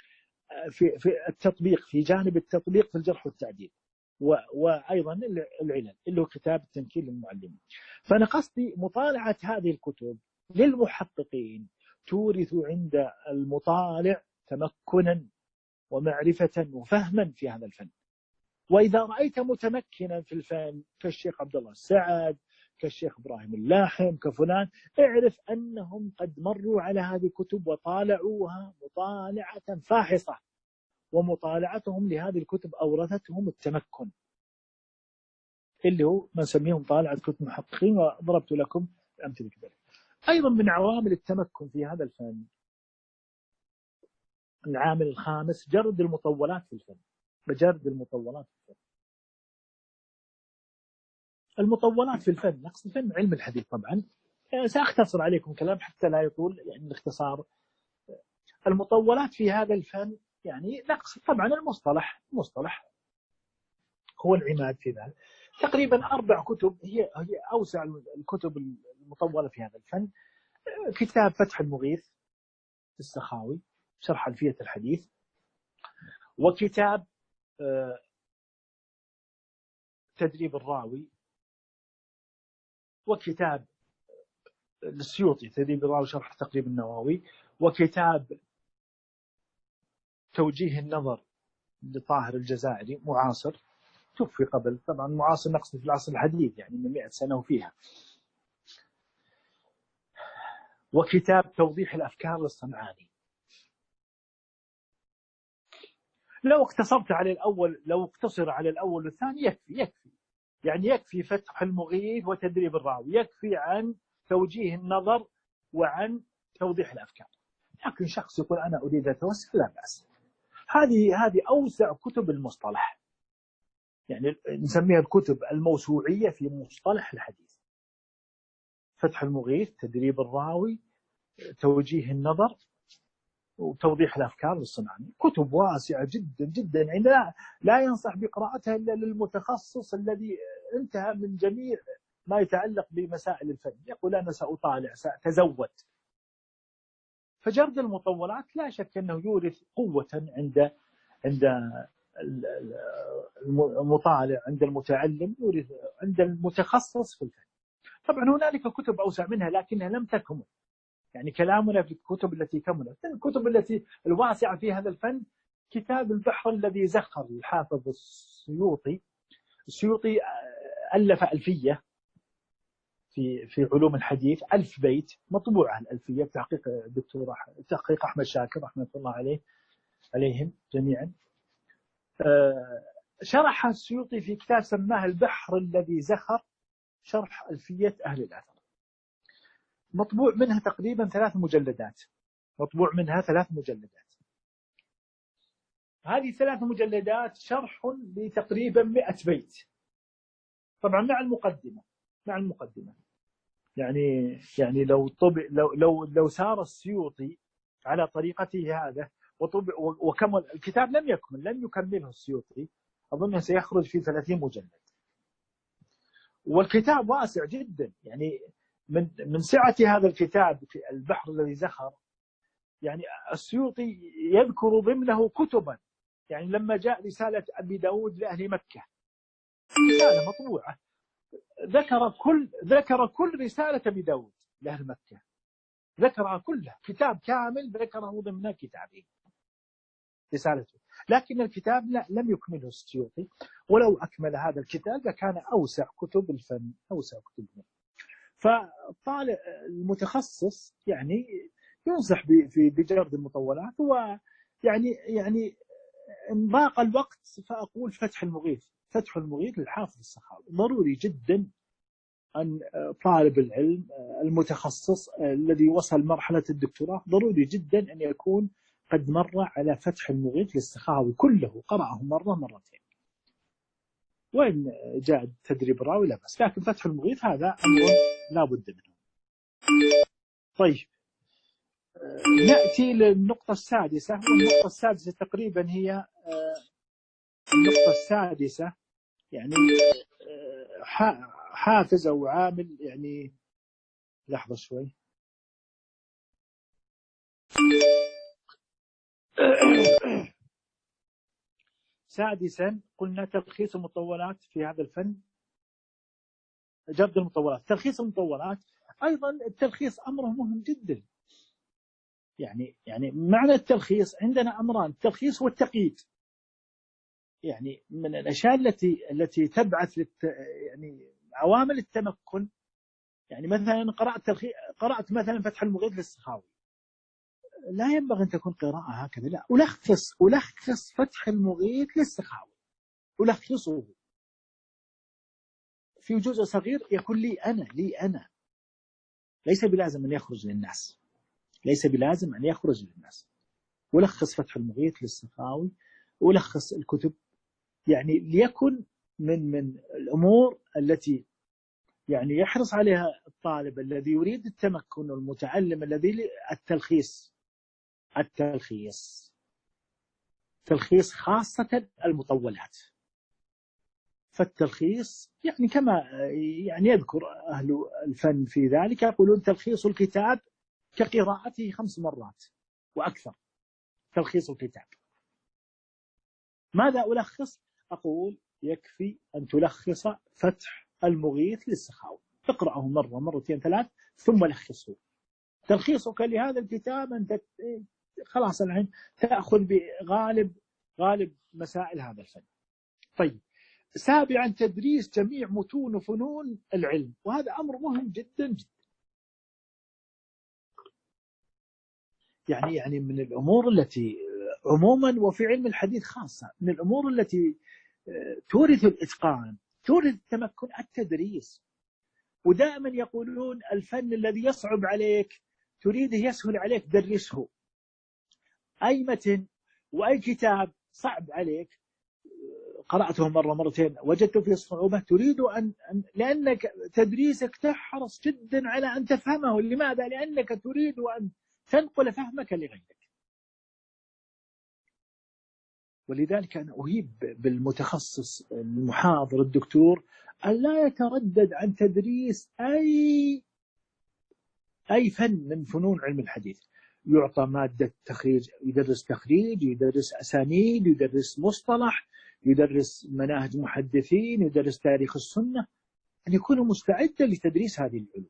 في التطبيق، في جانب التطبيق في الجرح والتعديل، وأيضا العلل اللي هو كتاب التنكيل للمعلمين. فأنا قصدي مطالعة هذه الكتب للمحققين تورث عند المطالع تمكنا ومعرفة وفهما في هذا الفن. وإذا رأيت متمكنا في الفن كالشيخ عبد الله السعد، كالشيخ إبراهيم اللاحم، كفلان، اعرف أنهم قد مروا على هذه الكتب وطالعوها مطالعة فاحصة، ومطالعتهم لهذه الكتب أورثتهم التمكن، اللي هو ما نسميه مطالعة كتب المحققين، وضربت لكم أمثلة كذلك. أيضا من عوامل التمكن في هذا الفن العامل الخامس جرد المطولات في الفن. بجرد المطولات في الفن. المطولات في الفن، نقصد الفن علم الحديث طبعا، سأختصر عليكم كلام حتى لا يطول، يعني الاختصار. المطولات في هذا الفن يعني نقصد طبعا المصطلح هو العماد في ذلك. تقريبا 4 كتب هي أوسع الكتب المطولة في هذا الفن. كتاب فتح المغيث السخاوي شرح ألفية الحديث، وكتاب تدريب الراوي، وكتاب السيوطي تدريب الراوي شرح تقريب النووي، وكتاب توجيه النظر لطاهر الجزائري معاصر، توفي قبل طبعا، معاصر نقصد في العصر الحديث يعني من 100 سنة وفيها، وكتاب توضيح الأفكار للصنعاني. لو اقتصر على الأول والثاني يكفي يعني يكفي فتح المغيث وتدريب الراوي، يكفي عن توجيه النظر وعن توضيح الأفكار. لكن شخص يقول أنا أريد أتوسع، لا بأس. هذه أوسع كتب المصطلح، يعني نسميها الكتب الموسوعية في مصطلح الحديث. فتح المغيث، تدريب الراوي، توجيه النظر، وتوضيح الأفكار للصنعاني. كتب واسعة جدا جدا، يعني لا ينصح بقراءتها إلا للمتخصص الذي انتهى من جميع ما يتعلق بمسائل الفن، يقول أنا سأطالع سأتزود. فجرد المطولات لا شك أنه يورث قوة عند المطالع، عند المتعلم، يورث عند المتخصص في الفن. طبعا هنالك كتب أوسع منها لكنها لم تكمل، يعني كلامنا في الكتب التي كملت. الكتب التي الواسعة في هذا الفن كتاب البحر الذي زخر الحافظ السيوطي. السيوطي ألف ألفية في علوم الحديث، 1000 بيت، مطبوعة الألفية بتحقيق الدكتور تحقيق أحمد شاكر رحمة الله عليهم جميعا. شرح السيوطي في كتاب سماه البحر الذي زخر شرح ألفية أهل الأثر، مطبوع منها تقريبا 3 مجلدات، مطبوع منها 3 مجلدات. هذه 3 مجلدات شرح لتقريبا 100 بيت، طبعا مع المقدمة. يعني لو سار السيوطي على طريقته هذا وكمل الكتاب، لم يكمله السيوطي، أظنه سيخرج في 30 مجلد. والكتاب واسع جدا، يعني من سعة هذا الكتاب في البحر الذي زخر، يعني السيوطي يذكر ضمنه كتبا. يعني لما جاء رسالة أبي داود لأهل مكة، رسالة مطبوعة ذكر كل رسالة أبي داود لأهل مكة، ذكرها كلها، كتاب كامل ذكره ضمن كتابه رسالته. لكن الكتاب لم يكمله السيوطي، ولو أكمل هذا الكتاب لكان أوسع كتب الفن. فالطالب المتخصص يعني ينصح بجرد المطولات. ويعني إن ضاق الوقت فأقول فتح المغيث للحافظ السخاوي. ضروري جدا أن طالب العلم المتخصص الذي وصل مرحلة الدكتوراه ضروري جدا أن يكون قد مر على فتح المغيث للسخاوي كله، قرأه مرة مرتين، وإن جاء تدريب الراوي لا بأس، لكن فتح المغيث هذا أمر لا بد منه. طيب، نأتي للنقطة السادسة، والنقطة السادسة تقريبا هي النقطة السادسة، يعني حافز أو عامل، يعني لحظة شوي. سادسا قلنا تلخيص المطولات في هذا الفن، جرد المطولات. تلخيص المطولات أيضا التلخيص أمره مهم جدا. يعني معنى التلخيص عندنا أمران: التلخيص والتقييد. يعني من الأشياء التي تبعث يعني عوامل التمكن. يعني مثلا قرأت مثلا فتح المغيث للسخاوي، لا ينبغي أن تكون قراءة هكذا، لا، ألخص فتح المغيث للسخاوي، ألخصه في جزء صغير يكون لي أنا، ليس بلازم أن يخرج للناس، ألخص فتح المغيث للسخاوي، ألخص الكتب، يعني ليكن من الأمور التي يعني يحرص عليها الطالب الذي يريد التمكن، والمتعلم الذي التلخيص خاصة المطولات. فالتلخيص يعني كما يعني يذكر أهل الفن في ذلك، يقولون تلخيص الكتاب كقراءته 5 مرات وأكثر. تلخيص الكتاب ماذا ألخص؟ أقول يكفي أن تلخص فتح المغيث للسخاوي، اقرأه مرة مرتين 3 ثم لخصه. تلخيصك لهذا الكتاب أنت خلاص الحين تأخذ بغالب مسائل هذا الفن. طيب، سابعا تدريس جميع متون وفنون العلم، وهذا أمر مهم جدا جدا. يعني من الأمور التي عموما وفي علم الحديث خاصة، من الأمور التي تورث الإتقان، تورث التمكن، التدريس. ودائما يقولون الفن الذي يصعب عليك تريده يسهل عليك درسه. أي متن وأي كتاب صعب عليك قرأته مرة مرتين وجدت فيه صعوبة، تريد لأنك تدريسك تحرص جدا على أن تفهمه. لماذا؟ لأنك تريد أن تنقل فهمك لغيرك. ولذلك أنا أهيب بالمتخصص المحاضر الدكتور أن لا يتردد عن تدريس أي فن من فنون علم الحديث. يعطى مادة تخريج، يدرس تخريج، يدرس أسانيد، يدرس مصطلح، يدرس مناهج محدثين، يدرس تاريخ السنة، أن يكون مستعدا لتدريس هذه العلوم.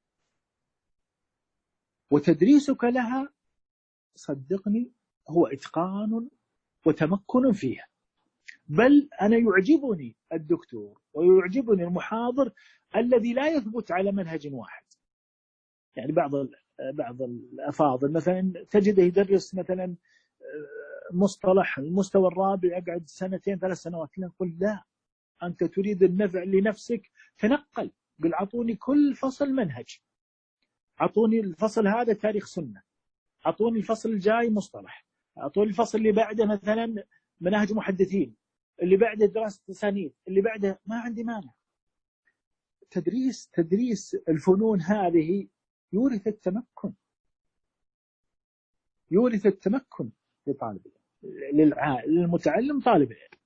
وتدريسك لها صدقني هو إتقان وتمكن فيها. بل أنا يعجبني الدكتور ويعجبني المحاضر الذي لا يثبت على منهج واحد. يعني بعض الأفاضل مثلا تجده يدرس مثلا مصطلح المستوى الرابع يقعد 2 3 سنوات. نقول لا، أنت تريد النفع لنفسك، تنقل. قل أعطوني كل فصل منهج، أعطوني الفصل هذا تاريخ سنة، أعطوني الفصل الجاي مصطلح، أعطوني الفصل اللي بعده مثلا مناهج محدثين، اللي بعده دراسة أسانيد، اللي بعده ما عندي مانع. تدريس الفنون هذه يورث التمكن، يورث التمكن لطالب للمتعلم طالب العلم.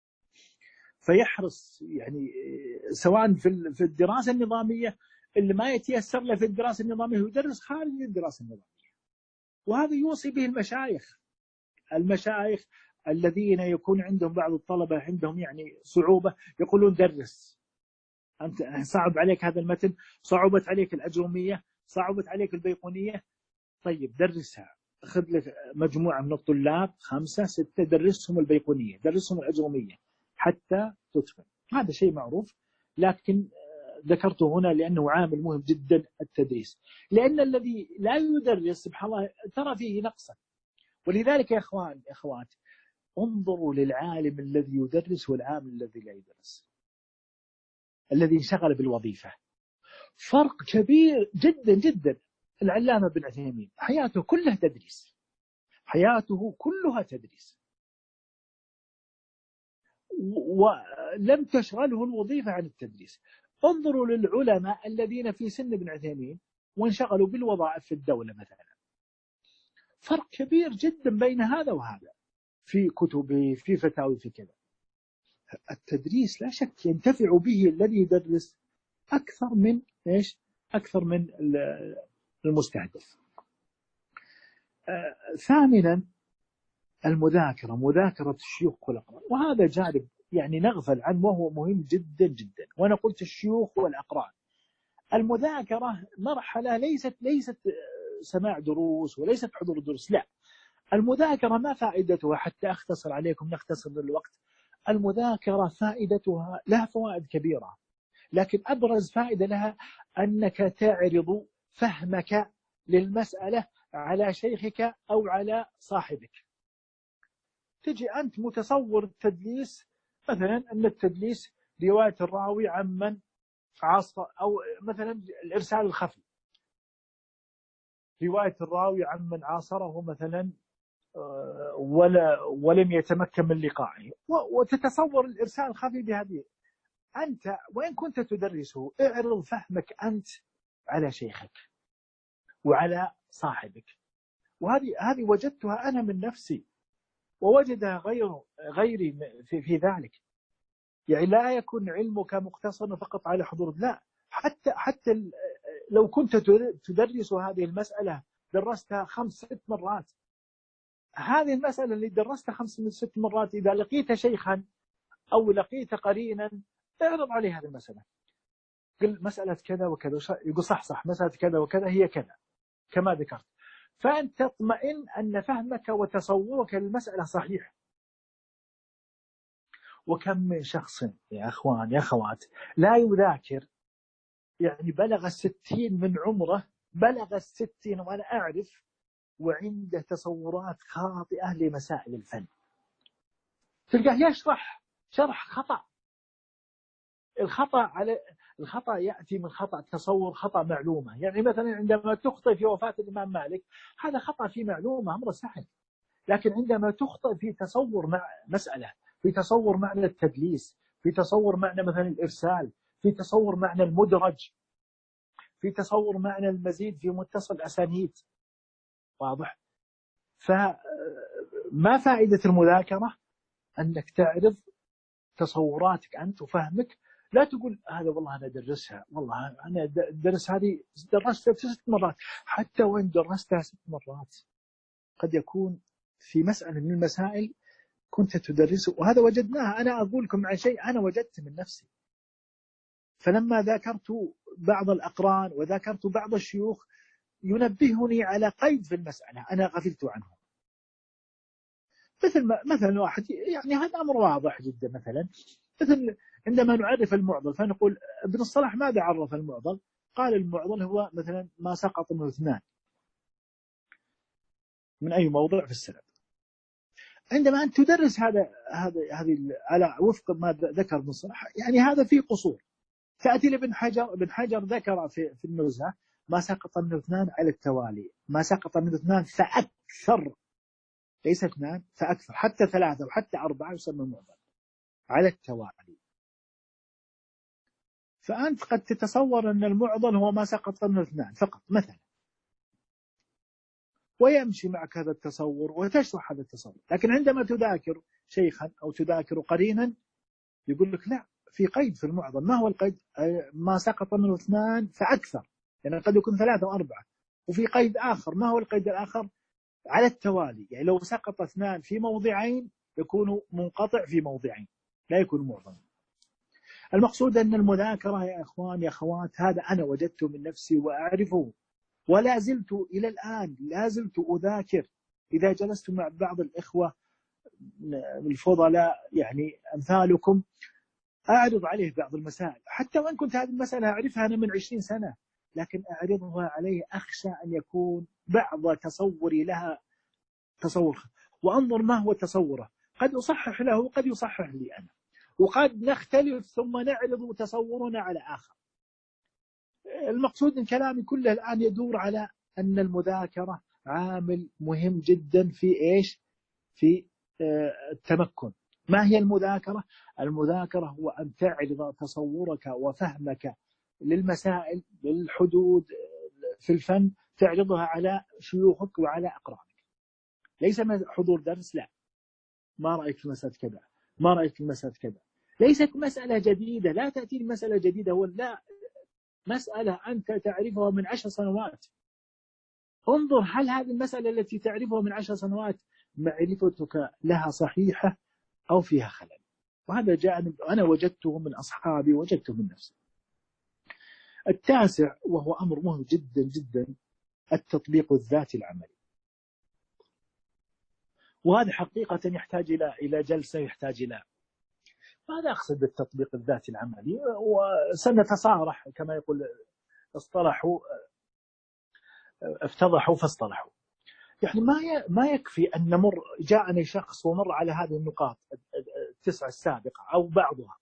فيحرص يعني سواء في الدراسة النظامية، اللي ما يتيسر له في الدراسة النظامية يدرس خارج الدراسة النظامية. وهذا يوصي به المشايخ الذين يكون عندهم بعض الطلبة عندهم يعني صعوبة، يقولون درس، أنت صعب عليك هذا المتن، صعبت عليك الأجرومية، صعبت عليك البيقونية، طيب درسها. أخذ لك مجموعة من الطلاب 5 6 درسهم البيقونية، درسهم الأجرومية حتى تتقن. هذا شيء معروف، لكن ذكرته هنا لأنه عامل مهم جدا التدريس. لأن الذي لا يدرس سبحان الله ترى فيه نقصا. ولذلك يا إخوان أخوات، انظروا للعالم الذي يدرس والعالم الذي لا يدرس، الذي انشغل بالوظيفة. فرق كبير جدا جدا. العلامة بن عثيمين حياته كلها تدريس، حياته كلها تدريس، ولم تشغله الوظيفة عن التدريس. انظروا للعلماء الذين في سن ابن عثيمين وانشغلوا بالوظائف في الدولة مثلا. فرق كبير جدا بين هذا وهذا في كتبه، في فتاوي، في كذا. التدريس لا شك ينتفع به الذي يدرس أكثر من إيش؟ أكثر من المستهدف. ثامنا المذاكرة، مذاكرة الشيوخ والأقران، وهذا جانب يعني نغفل عنه وهو مهم جدا جدا. وأنا قلت الشيوخ والأقران. المذاكرة مرحلة ليست سماع دروس وليست حضور دروس، لا. المذاكرة ما فائدتها؟ حتى أختصر عليكم، نختصر الوقت. المذاكرة فائدتها لها فوائد كبيرة، لكن أبرز فائدة لها أنك تعرض فهمك للمسألة على شيخك أو على صاحبك. تجي أنت متصور التدليس مثلا أن التدليس رواية الراوي عمن عاصر، أو مثلا الإرسال الخفي، رواية الراوي عمن عاصره مثلا ولم يتمكن من لقائه، وتتصور الإرسال الخفي بهذه. أنت وإن كنت تدرسه اعرض فهمك أنت على شيخك وعلى صاحبك. وهذه وجدتها أنا من نفسي ووجدها غيري في ذلك. يعني لا يكون علمك مقتصرا فقط على حضور، لا. حتى لو كنت تدرس هذه المسألة درستها 5 6 مرات، هذه المسألة اللي درستها 5 6 مرات إذا لقيت شيخا أو لقيت قرينا اعرض عليه هذه المسألة، قل مسألة كذا وكذا، يقول صح مسألة كذا وكذا هي كذا كما ذكرت، فأنت تطمئن أن فهمك وتصورك للمسألة صحيح. وكم من شخص يا أخوان يا أخوات لا يذاكر، يعني بلغ 60 من عمره، بلغ 60 وأنا أعرف، وعنده تصورات خاطئة لمسائل الفن. تلقاه يشرح شرح خطأ. الخطأ يأتي من خطأ تصور، خطأ معلومة. يعني مثلا عندما تخطئ في وفاة الإمام مالك هذا خطأ في معلومة، أمر سهل. لكن عندما تخطئ في تصور مع مسألة في تصور معنى التدليس، في تصور معنى مثلا الإرسال، في تصور معنى المدرج، في تصور معنى المزيد في متصل أسانيد. واضح؟ فما فائدة المذاكرة؟ أنك تعرض تصوراتك أنت وفهمك. لا تقول هذا والله أنا أدرسها، والله أنا درس هذه درستها 6 مرات. حتى وإن درستها 6 مرات قد يكون في مسألة من المسائل كنت تدرسه، وهذا وجدناها. أنا أقول لكم عن شيء أنا وجدت من نفسي. فلما ذاكرت بعض الأقران وذاكرت بعض الشيوخ ينبهني على قيد في المسألة أنا غفلت عنه. مثلا واحد يعني هذا أمر واضح جدا، مثل عندما نعرف المعضل فنقول ابن الصلاح ماذا عرف المعضل؟ قال المعضل هو مثلا ما سقط منه 2 من أي موضع في السند. عندما أنت تدرس هذه على وفق ما ذكر ابن الصلاح، يعني هذا فيه قصور. تأتي لابن حجر، ابن حجر ذكر في النزهة ما سقط منه 2 على التوالي، ما سقط منه 2 فأكثر، ليس 2 فأكثر، حتى 3 وحتى 4 يسمى معضل على التوالي. فأنت قد تتصور أن المعضل هو ما سقط منه 2 فقط مثلا، ويمشي معك هذا التصور وتشرح هذا التصور. لكن عندما تذاكر شيخا أو تذاكر قرينا يقول لك لا، في قيد في المعضل. ما هو القيد؟ ما سقط منه 2 فأكثر، يعني قد يكون 3 و4. وفي قيد آخر. ما هو القيد الآخر؟ على التوالي، يعني لو سقط 2 في موضعين يكون منقطع في موضعين، لا يكون معضل. المقصود أن المذاكرة يا إخوان يا أخوات، هذا أنا وجدته من نفسي وأعرفه، ولا زلت إلى الآن لا زلت أذاكر. إذا جلست مع بعض الإخوة الفضلاء يعني أمثالكم أعرض عليه بعض المسائل، حتى وإن كنت هذه المسألة أعرفها أنا من 20 سنة، لكن أعرضها عليه أخشى أن يكون بعض تصوري لها تصور، وأنظر ما هو تصوره. قد أصحح له وقد يصحح لي أنا، وقد نختلف ثم نعرض تصورنا على آخر. المقصود من كلامي كله الآن يدور على أن المذاكرة عامل مهم جدا في إيش؟ في التمكن. ما هي المذاكرة؟ المذاكرة هو أن تعرض تصورك وفهمك للمسائل للحدود في الفن، تعرضها على شيوخك وعلى أقرانك. ليس حضور درس، لا، ما رأيك في مسألة كذا، ما رأيك في مسألة كذا. ليست مسألة جديدة، لا تأتي المسألة جديدة، ولا مسألة أنت تعرفها من 10 سنوات. انظر هل هذه المسألة التي تعرفها من 10 سنوات معرفتك لها صحيحة أو فيها خلل. وهذا جانب أنا وجدته من أصحابي، وجدته من نفسي. 9 وهو أمر مهم جدا جدا، التطبيق الذاتي العملي. وهذا حقيقة يحتاج إلى جلسة، يحتاج إلى ماذا أقصد بالتطبيق الذاتي العملي. وسنتصارح كما يقول اصطلحوا افتضحوا فاصطلحوا. يعني ما يكفي أن نمر، جاءني شخص ومر على هذه النقاط 9 السابقة أو بعضها.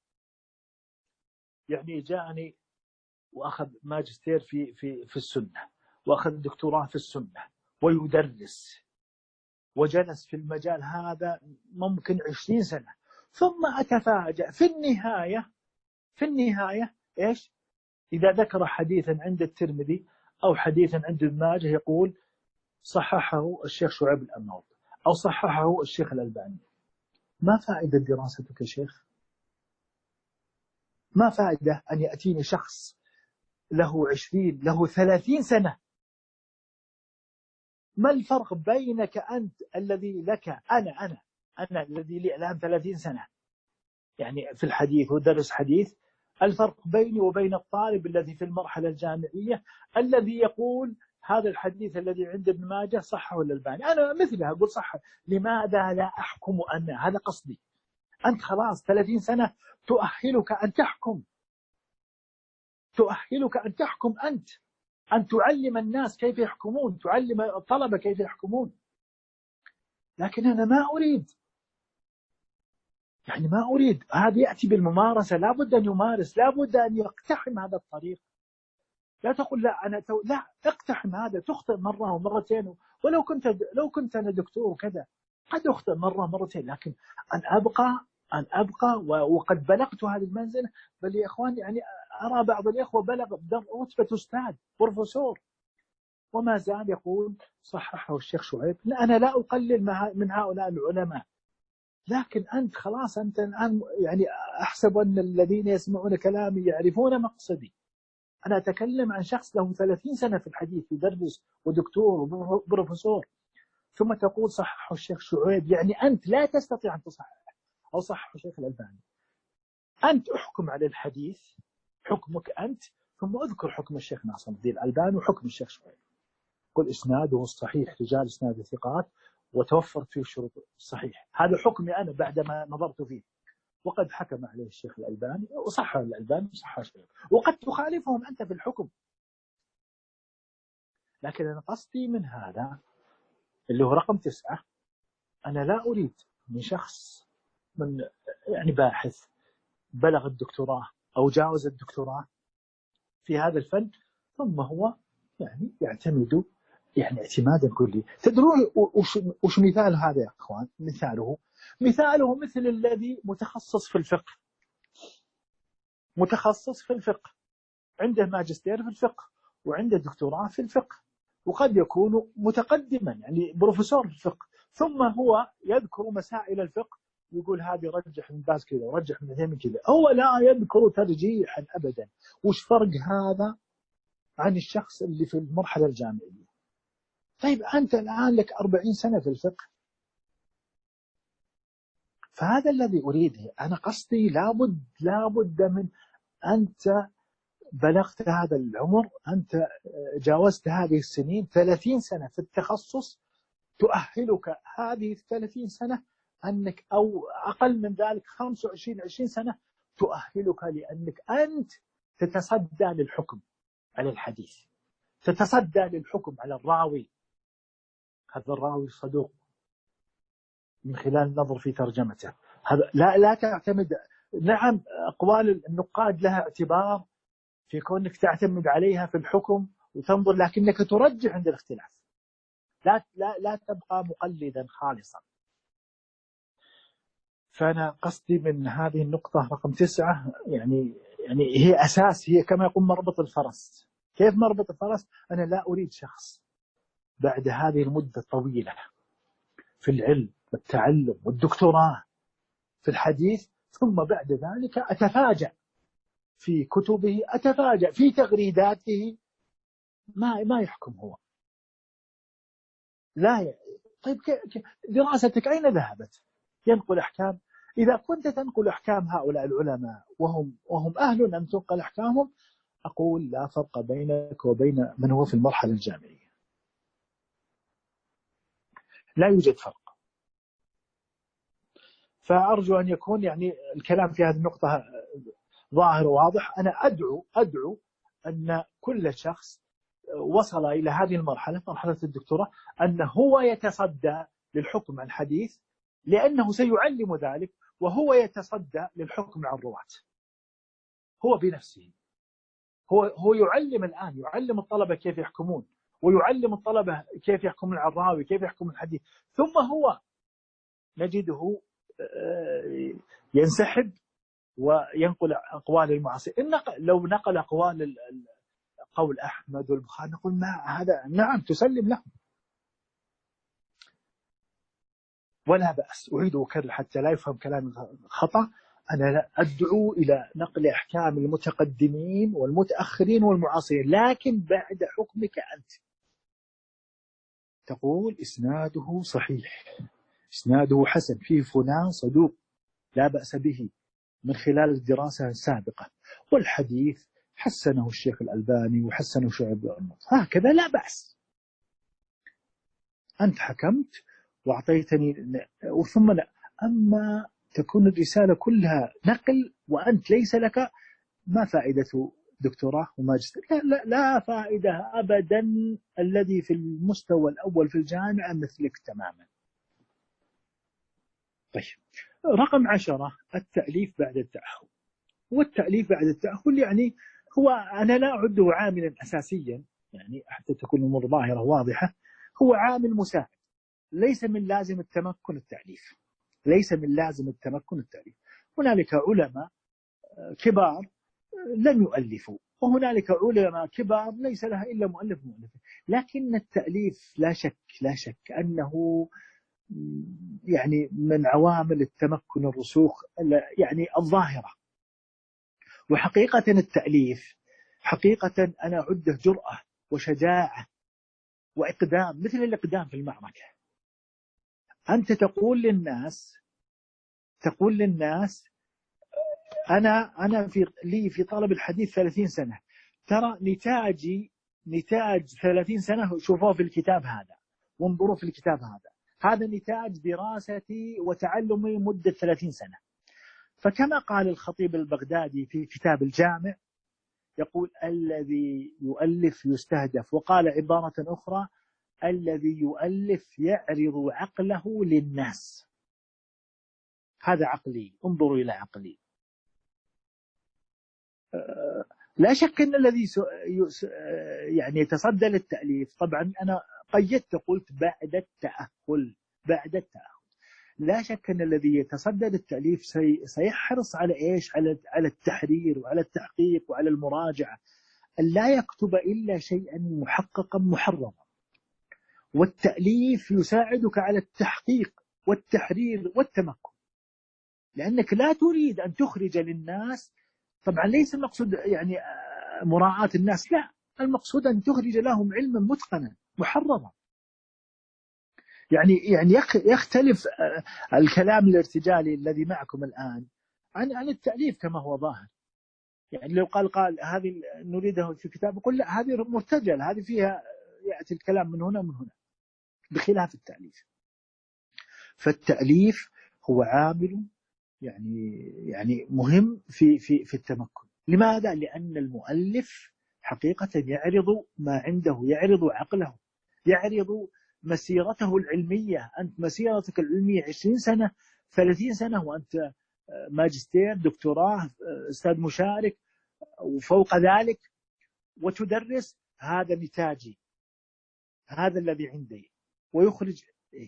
يعني جاءني وأخذ ماجستير في السنة، وأخذ دكتوراه في السنة، ويدرس، وجلس في المجال هذا ممكن 20 سنة، ثم أتفاجأ في النهاية إيش؟ إذا ذكر حديثا عند الترمذي أو حديثا عند ابن ماجه يقول صححه الشيخ شعيب الأرناؤوط أو صححه الشيخ الألباني. ما فائدة دراستك يا شيخ؟ ما فائدة أن يأتيني شخص له 20 له 30 سنة؟ ما الفرق بينك أنت الذي لك أنا الذي لي الآن 30 سنة يعني في الحديث ودرس حديث؟ الفرق بيني وبين الطالب الذي في المرحلة الجامعية الذي يقول هذا الحديث الذي عند ابن ماجه صحه الألباني، أنا مثلها أقول صح. لماذا لا أحكم أنا؟ هذا قصدي. أنت خلاص 30 سنة تؤهلك أن تحكم، أنت أن تعلم الناس كيف يحكمون، تعلم الطلبة كيف يحكمون. لكن أنا ما أريد، هذا يأتي بالممارسة. لا بد أن يمارس، لا بد أن يقتحم هذا الطريق. لا تقول لا لا، اقتحم هذا. تخطئ مرة ومرتين، لو كنت أنا دكتور كذا قد أخطئ مرة مرتين، لكن أن أبقى أن أبقى وقد بلغت هذه المنزلة. بل يا إخوان يعني أرى بعض الإخوة بلغ رتبة أستاذ بروفيسور وما زال يقول صححه الشيخ شعيب. لا، أنا لا أقلل من هؤلاء العلماء، لكن أنت خلاص، أنت الآن يعني أحسب أن الذين يسمعون كلامي يعرفون مقصدي. أنا أتكلم عن شخص له 30 سنة في الحديث، يدرس ودكتور وبروفيسور، ثم تقول صححه الشيخ شعيب. يعني أنت لا تستطيع أن تصحح أو صححه الشيخ الألباني. أنت أحكم على الحديث حكمك أنت، ثم أذكر حكم الشيخ ناصر الدين الألباني وحكم الشيخ شعيب. قل إسناده الصحيح، رجال إسناد ثقات، وتوفرت فيه الشروط الصحيح. هذا حكمي أنا بعدما نظرت فيه، وقد حكم عليه الشيخ الألباني وصح الألباني وصح الشيخ، وقد تخالفهم أنت في الحكم. لكن أنا قصدي من هذا اللي هو رقم 9، أنا لا أريد من شخص من يعني باحث بلغ الدكتوراه أو جاوز الدكتوراه في هذا الفن ثم هو يعني يعتمد يعني اعتمادا كلي. تدرون وش مثال هذا يا أخوان؟ مثاله مثل الذي متخصص في الفقه، متخصص في الفقه، عنده ماجستير في الفقه وعنده دكتوراه في الفقه، وقد يكون متقدما يعني بروفيسور في الفقه، ثم هو يذكر مسائل الفقه يقول هذه رجح من باز كذا ورجح من عثيمين كذا، هو لا يذكر ترجيحا أبدا. وش فرق هذا عن الشخص اللي في المرحلة الجامعية؟ طيب أنت الآن لك 40 سنة في الفقه. فهذا الذي أريده أنا، قصدي لابد من أنت بلغت هذا العمر، أنت جاوزت هذه السنين، 30 سنة في التخصص تؤهلك هذه 30 سنة أنك، أو أقل من ذلك 25-20 سنة تؤهلك لأنك أنت تتصدى للحكم على الحديث، تتصدى للحكم على الراوي. هذا الراوي صدوق من خلال النظر في ترجمته. هذا لا تعتمد. نعم أقوال النقاد لها اعتبار في كونك تعتمد عليها في الحكم وتنظر، لكنك ترجح عند الاختلاف، لا تبقى مقلدا خالصا. فأنا قصدي من هذه النقطة رقم 9 يعني هي أساس، هي كما يقول مربط الفرس. كيف مربط الفرس؟ أنا لا أريد شخص بعد هذه المدة الطويلة في العلم والتعلم والدكتوراه في الحديث ثم بعد ذلك أتفاجأ في كتبه، أتفاجأ في تغريداته، ما يحكم هو. لا طيب دراستك أين ذهبت؟ ينقل أحكام. إذا كنت تنقل أحكام هؤلاء العلماء وهم أهل أن تنقل أحكامهم، أقول لا فرق بينك وبين من هو في المرحلة الجامعية، لا يوجد فرق. فأرجو أن يكون يعني الكلام في هذه النقطة ظاهر وواضح. أنا أدعو أن كل شخص وصل إلى هذه المرحلة، مرحلة الدكتوراه، أنه هو يتصدى للحكم عن الحديث لأنه سيعلم ذلك، وهو يتصدى للحكم عن الرواة هو بنفسه. هو يعلم الآن، يعلم الطلبة كيف يحكمون، ويعلم الطلبة كيف يحكمون عن الراوي، كيف يحكم الحديث، ثم هو نجده ينسحب وينقل أقوال المعاصرين. لو نقل أقوال قول أحمد والبخاري نقول ما هذا، نعم تسلم له ولا بأس. أعيد وأكرر حتى لا يفهم كلام خطأ، أنا أدعو إلى نقل أحكام المتقدمين والمتأخرين والمعاصرين، لكن بعد حكمك أنت. تقول إسناده صحيح، إسناده حسن، فيه فلان صدوق لا بأس به من خلال الدراسة السابقة، والحديث حسنه الشيخ الألباني وحسنه شعيب بن أرناؤوط، هكذا لا بأس. أنت حكمت وأعطيتني ثم لا. أما تكون الرسالة كلها نقل وأنت ليس لك، ما فائدة دكتوراه وماجستير؟ لا فائدة أبدا. الذي في المستوى الأول في الجامعة مثلك تماما. طيب رقم 10 التأليف بعد التأهل. والتأليف بعد التأهل يعني هو، أنا لا أعده عاملا أساسيا يعني حتى تكون الأمور ظاهرة واضحة، هو عامل مساعد، ليس من لازم التمكن التأليف. ليس من لازم التمكن التأليف. هنالك علماء كبار لم يؤلفوا، وهنالك علماء كبار ليس لها إلا مؤلف. لكن التأليف لا شك أنه يعني من عوامل التمكن الرسوخ يعني الظاهرة. وحقيقة التأليف حقيقة أنا أعده جرأة وشجاعة وإقدام، مثل الإقدام في المعركة. أنت تقول للناس أنا في طلب الحديث 30 سنة، ترى نتاج 30 سنة شوفوه في الكتاب هذا، وانظروا في الكتاب هذا نتاج دراستي وتعلمي مدة 30 سنة. فكما قال الخطيب البغدادي في كتاب الجامع، يقول الذي يؤلف يستهدف، وقال عبارة أخرى الذي يؤلف يعرض عقله للناس. هذا عقلي، انظروا إلى عقلي. لا شك أن الذي يعني يتصدى للتأليف، طبعا أنا قيدت قلت بعد التأهل. لا شك أن الذي يتصدى للتأليف سيحرص على إيش؟ على التحرير وعلى التحقيق وعلى المراجعة، أن لا يكتب إلا شيئا محققا محررا. والتأليف يساعدك على التحقيق والتحرير والتمكن، لأنك لا تريد أن تخرج للناس. طبعا ليس المقصود يعني مراعاة الناس، لا، المقصود أن تخرج لهم علما متقنا محررا. يعني يختلف الكلام الارتجالي الذي معكم الآن عن التأليف كما هو ظاهر. يعني لو قال هذه نريده في كتاب، يقول لا، هذه مرتجل، هذه فيها يأتي الكلام من هنا ومن هنا، بخلاف التأليف. فالتأليف هو عامل يعني مهم في التمكن. لماذا؟ لأن المؤلف حقيقة يعرض ما عنده، يعرض عقله، يعرض مسيرته العلمية. أنت مسيرتك العلمية 20 سنة 30 سنة، وأنت ماجستير دكتوراه أستاذ مشارك وفوق ذلك، وتدرس. هذا نتاجي، هذا الذي عندي، ويخرج.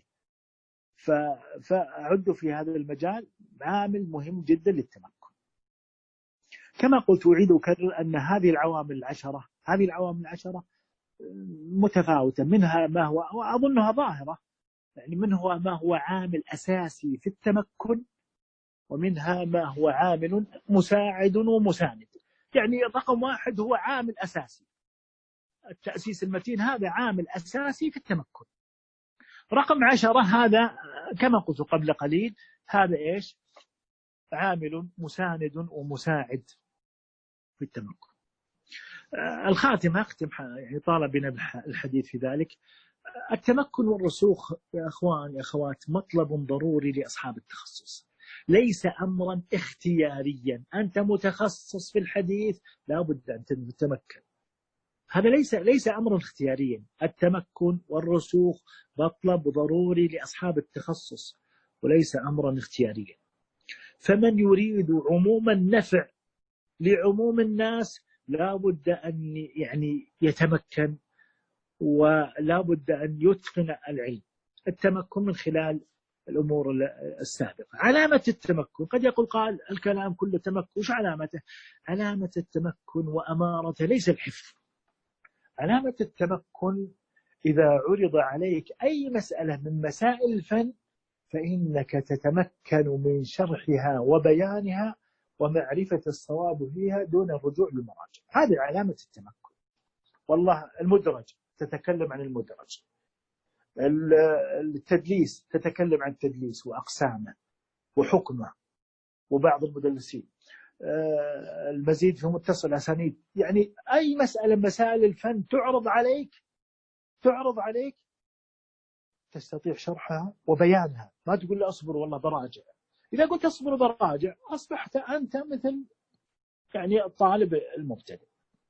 فأعد في هذا المجال عامل مهم جدا للتمكن. كما قلت أعيد وأكرر أن هذه العوامل العشرة متفاوتة، منها ما هو وأظنها ظاهرة، يعني منها ما هو عامل أساسي في التمكن، ومنها ما هو عامل مساعد ومساند. يعني رقم 1 هو عامل أساسي، التأسيس المتين، هذا عامل أساسي في التمكن. رقم 10 هذا كما قلت قبل قليل، هذا إيش؟ عامل مساند ومساعد في التمكن. الخاتمة أختم، يعني طال بنا الحديث في ذلك. التمكن والرسوخ يا أخوان يا أخوات مطلب ضروري لأصحاب التخصص، ليس أمرا اختياريا. أنت متخصص في الحديث لابد أن تتمكن، هذا ليس أمرا اختياريا. التمكن والرسوخ مطلب ضروري لأصحاب التخصص وليس أمرا اختياريا. فمن يريد عموم النفع لعموم الناس لابد أن يعني يتمكن، ولابد أن يتقن العلم. التمكن من خلال الأمور السابقة. علامة التمكن، قد يقول قال الكلام كله تمكن، وش علامته؟ علامة التمكن وأمارته ليس الحفظ. علامة التمكن إذا عرض عليك أي مسألة من مسائل الفن فإنك تتمكن من شرحها وبيانها ومعرفة الصواب فيها دون الرجوع للمراجع. هذه علامة التمكن. والله المدرج تتكلم عن المدرج، التدليس تتكلم عن التدليس وأقسامه وحكمه وبعض المدلسين، المزيد في متصل أسانيد. يعني أي مسألة مسائل الفن تعرض عليك تستطيع شرحها وبيانها. ما تقول لي أصبر والله براجع. إذا قلت أصبر براجع أصبحت أنت مثل يعني الطالب المبتدئ.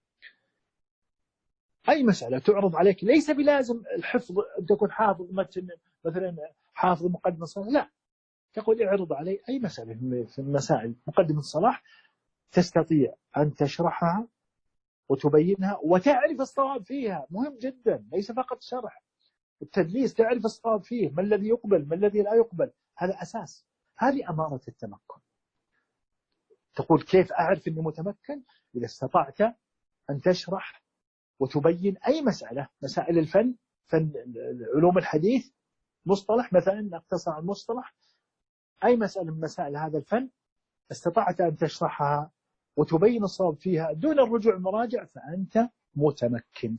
أي مسألة تعرض عليك ليس بلازم الحفظ أن تكون حافظ مثلا حافظ مقدمة الصلاح، لا، تقول اعرض علي أي مسألة في المسائل مقدمة الصلاح تستطيع أن تشرحها وتبينها وتعرف الصواب فيها. مهم جدا، ليس فقط شرح. التدليس تعرف الصواب فيه، ما الذي يقبل ما الذي لا يقبل، هذا أساس. هذه أمارة التمكن. تقول كيف أعرف أني متمكن؟ إذا استطعت أن تشرح وتبين أي مسألة، مسائل الفن، فن علوم الحديث، مصطلح مثلا، نقتصر على المصطلح، أي مسألة من مسائل هذا الفن استطعت أن تشرحها وتبين الصواب فيها دون الرجوع المراجع، فأنت متمكن.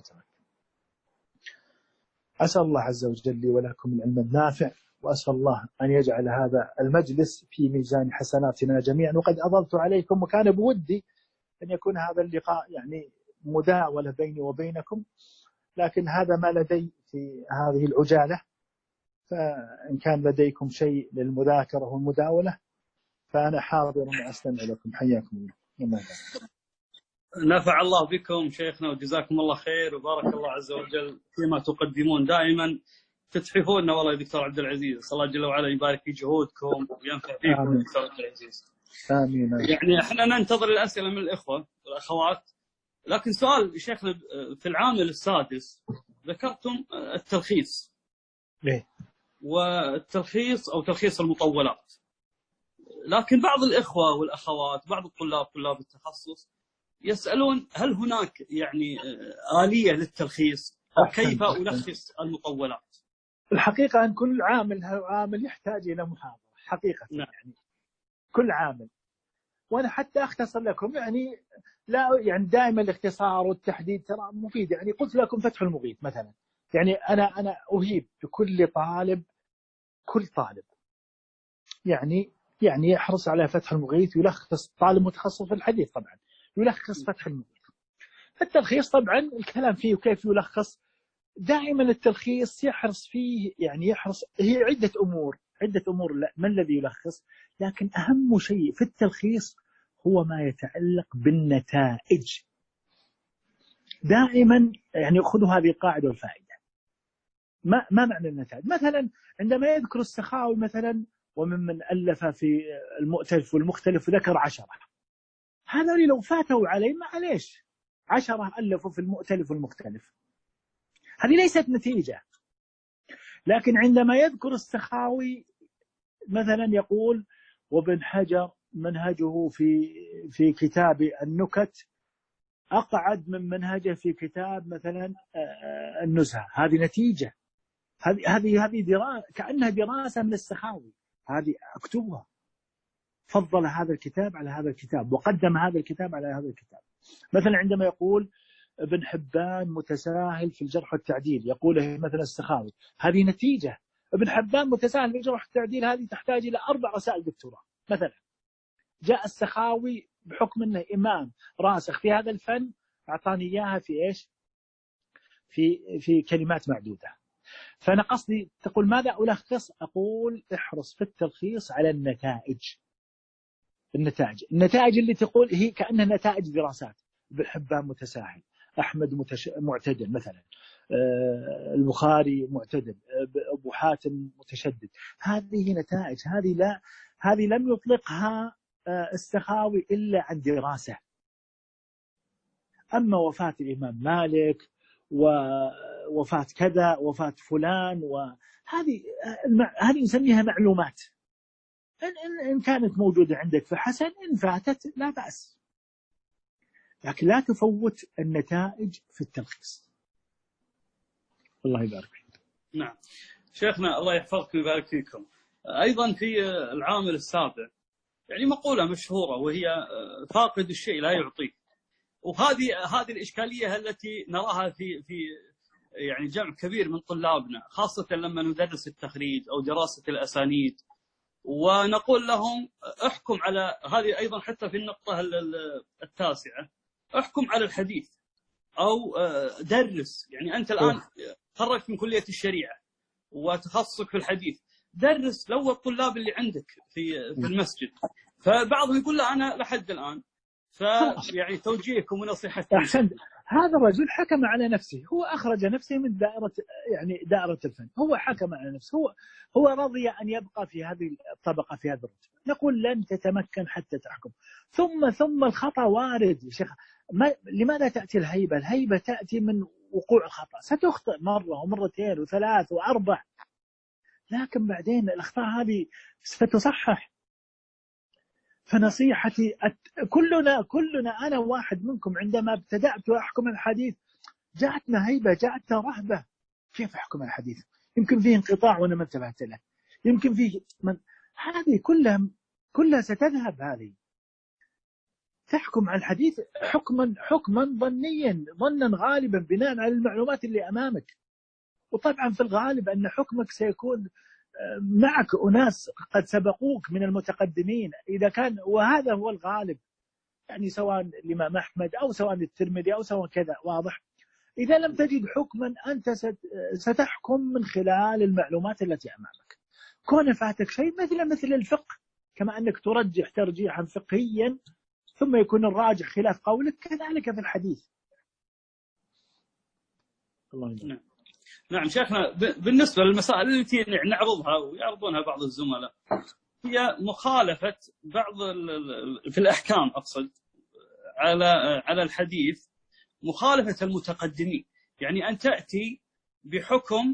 أسأل الله عز وجل لي ولكم العلم النافع، وأسأل الله أن يجعل هذا المجلس في ميزان حسناتنا جميعا. وقد أضلت عليكم، وكان بودي أن يكون هذا اللقاء يعني مداولة بيني وبينكم، لكن هذا ما لدي في هذه العجالة. فإن كان لديكم شيء للمذاكرة والمداولة فأنا حاضر وأستمع لكم. حياكم الله. نفع الله بكم شيخنا وجزاكم الله خير، وبارك الله عز وجل فيما تقدمون. دائما تتحفونا والله يا دكتور عبد العزيز، صلى الله جل وعلا يبارك في جهودكم وينفع فيكم يا دكتور عبد العزيز. آمين. يعني احنا ننتظر الأسئلة من الإخوة والأخوات، لكن سؤال شيخنا، في العامل السادس ذكرتم التلخيص. ليه؟ والتلخيص أو تلخيص المطولات، لكن بعض الإخوة والأخوات، بعض طلاب التخصص يسألون هل هناك يعني آلية للتلخيص أو كيف ألخص المطولات؟ الحقيقة أن كل عامل يحتاج إلى محاضرة حقيقة. نعم. يعني كل عامل، وأنا حتى أختصر لكم يعني لا يعني دائما الاختصار والتحديد ترى مفيد. يعني قلت لكم فتح المغيث مثلا، يعني أنا أهيب بكل طالب، كل طالب يعني يحرص على فتح المغيث، يلخص. طالب متخصص في الحديث طبعا يلخص فتح المغيث. التلخيص طبعا الكلام فيه وكيف يلخص، دائما التلخيص يحرص فيه، يعني يحرص، هي عدة أمور لا ما الذي يلخص، لكن أهم شيء في التلخيص هو ما يتعلق بالنتائج. دائما يعني خذوا هذه القاعدة والفائدة. ما معنى النتائج؟ مثلا عندما يذكر السخاوي مثلا ومن ألف في المؤتلف والمختلف ذكر 10، هذا لو فاتوا عليه معليش، 10 ألفوا في المؤتلف والمختلف، هذه ليست نتيجة. لكن عندما يذكر السخاوي مثلا يقول وابن حجر منهجه في كتاب النكت أقعد من منهجه في كتاب مثلا النزهة، هذه نتيجة. هذه دراسة كأنها دراسة من السخاوي، هذه أكتبها. فضل هذا الكتاب على هذا الكتاب، وقدم هذا الكتاب على هذا الكتاب. مثلا عندما يقول ابن حبان متساهل في الجرح والتعديل، يقوله مثلا السخاوي، هذه نتيجة. ابن حبان متساهل في الجرح والتعديل، هذه تحتاج إلى 4 رسائل دكتوراه مثلا. جاء السخاوي بحكم أنه إمام راسخ في هذا الفن، أعطاني إياها في إيش؟ في كلمات معدودة. فأنا قصدي تقول ماذا ألخص؟ أقول احرص في التلخيص على النتائج اللي تقول هي كأنها نتائج دراسات. ابن حبان متساهل، أحمد معتدل مثلا، البخاري معتدل، أبو حاتم متشدد. هذه نتائج، هذه لم يطلقها السخاوي إلا عن دراسة. أما وفاة الإمام مالك ووفاة كذا وفاة فلان، هذه نسميها معلومات. إن كانت موجودة عندك فحسن، إن فاتت لا بأس، لكن لا تفوت النتائج في التلخيص. الله يبارك فيك. نعم شيخنا الله يحفظكم ويبارك فيكم. أيضا في العامل السابع يعني مقولة مشهورة وهي فاقد الشيء لا يعطيه، وهذه الإشكالية التي نراها في يعني جمع كبير من طلابنا، خاصة لما ندرس التخريج أو دراسة الأسانيد، ونقول لهم احكم على هذه. أيضا حتى في النقطة التاسعة احكم على الحديث أو درس. يعني أنت الآن خرجت من كلية الشريعة وتخصصك في الحديث، درس لو الطلاب اللي عندك في المسجد. فبعضهم يقول لا أنا لحد الآن، فيعني توجيهكم ونصيحتكم. أحسنت. هذا الرجل حكم على نفسه، هو أخرج نفسه من دائرة الفن، هو حكم على نفسه، هو رضي أن يبقى في هذه الطبقة في هذا الرتبة. نقول لن تتمكن حتى تحكم. ثم الخطأ وارد يا شيخ. لماذا تأتي الهيبة؟ الهيبة تأتي من وقوع الخطأ. ستخطئ مرة ومرتين وثلاث وأربع، لكن بعدين الأخطاء هذه ستصحح. فنصيحتي كلنا أنا واحد منكم عندما ابتدأت أحكم الحديث جاءتنا هيبة، جاءتنا رهبة. كيف أحكم الحديث؟ يمكن فيه انقطاع وأنا ما انتبهت له، يمكن فيه هذه كلها ستذهب. هذه تحكم على الحديث حكما ظنيا، ظنا غالبا بناء على المعلومات اللي أمامك. وطبعا في الغالب أن حكمك سيكون معك أناس قد سبقوك من المتقدمين، إذا كان، وهذا هو الغالب، يعني سواء الإمام أحمد أو سواء الترمذي أو سواء كذا، واضح. إذا لم تجد حكما أنت ستحكم من خلال المعلومات التي أمامك. كون فاتك شيء مثل الفقه، كما أنك ترجح ترجيحا فقهيا ثم يكون الراجح خلاف قولك، كذلك في الحديث. الله يجزاك. نعم شيخنا، بالنسبة للمسائل التي نعرضها ويعرضونها بعض الزملاء، هي مخالفة بعض في الأحكام، أقصد على الحديث، مخالفة المتقدمين. يعني أن تأتي بحكم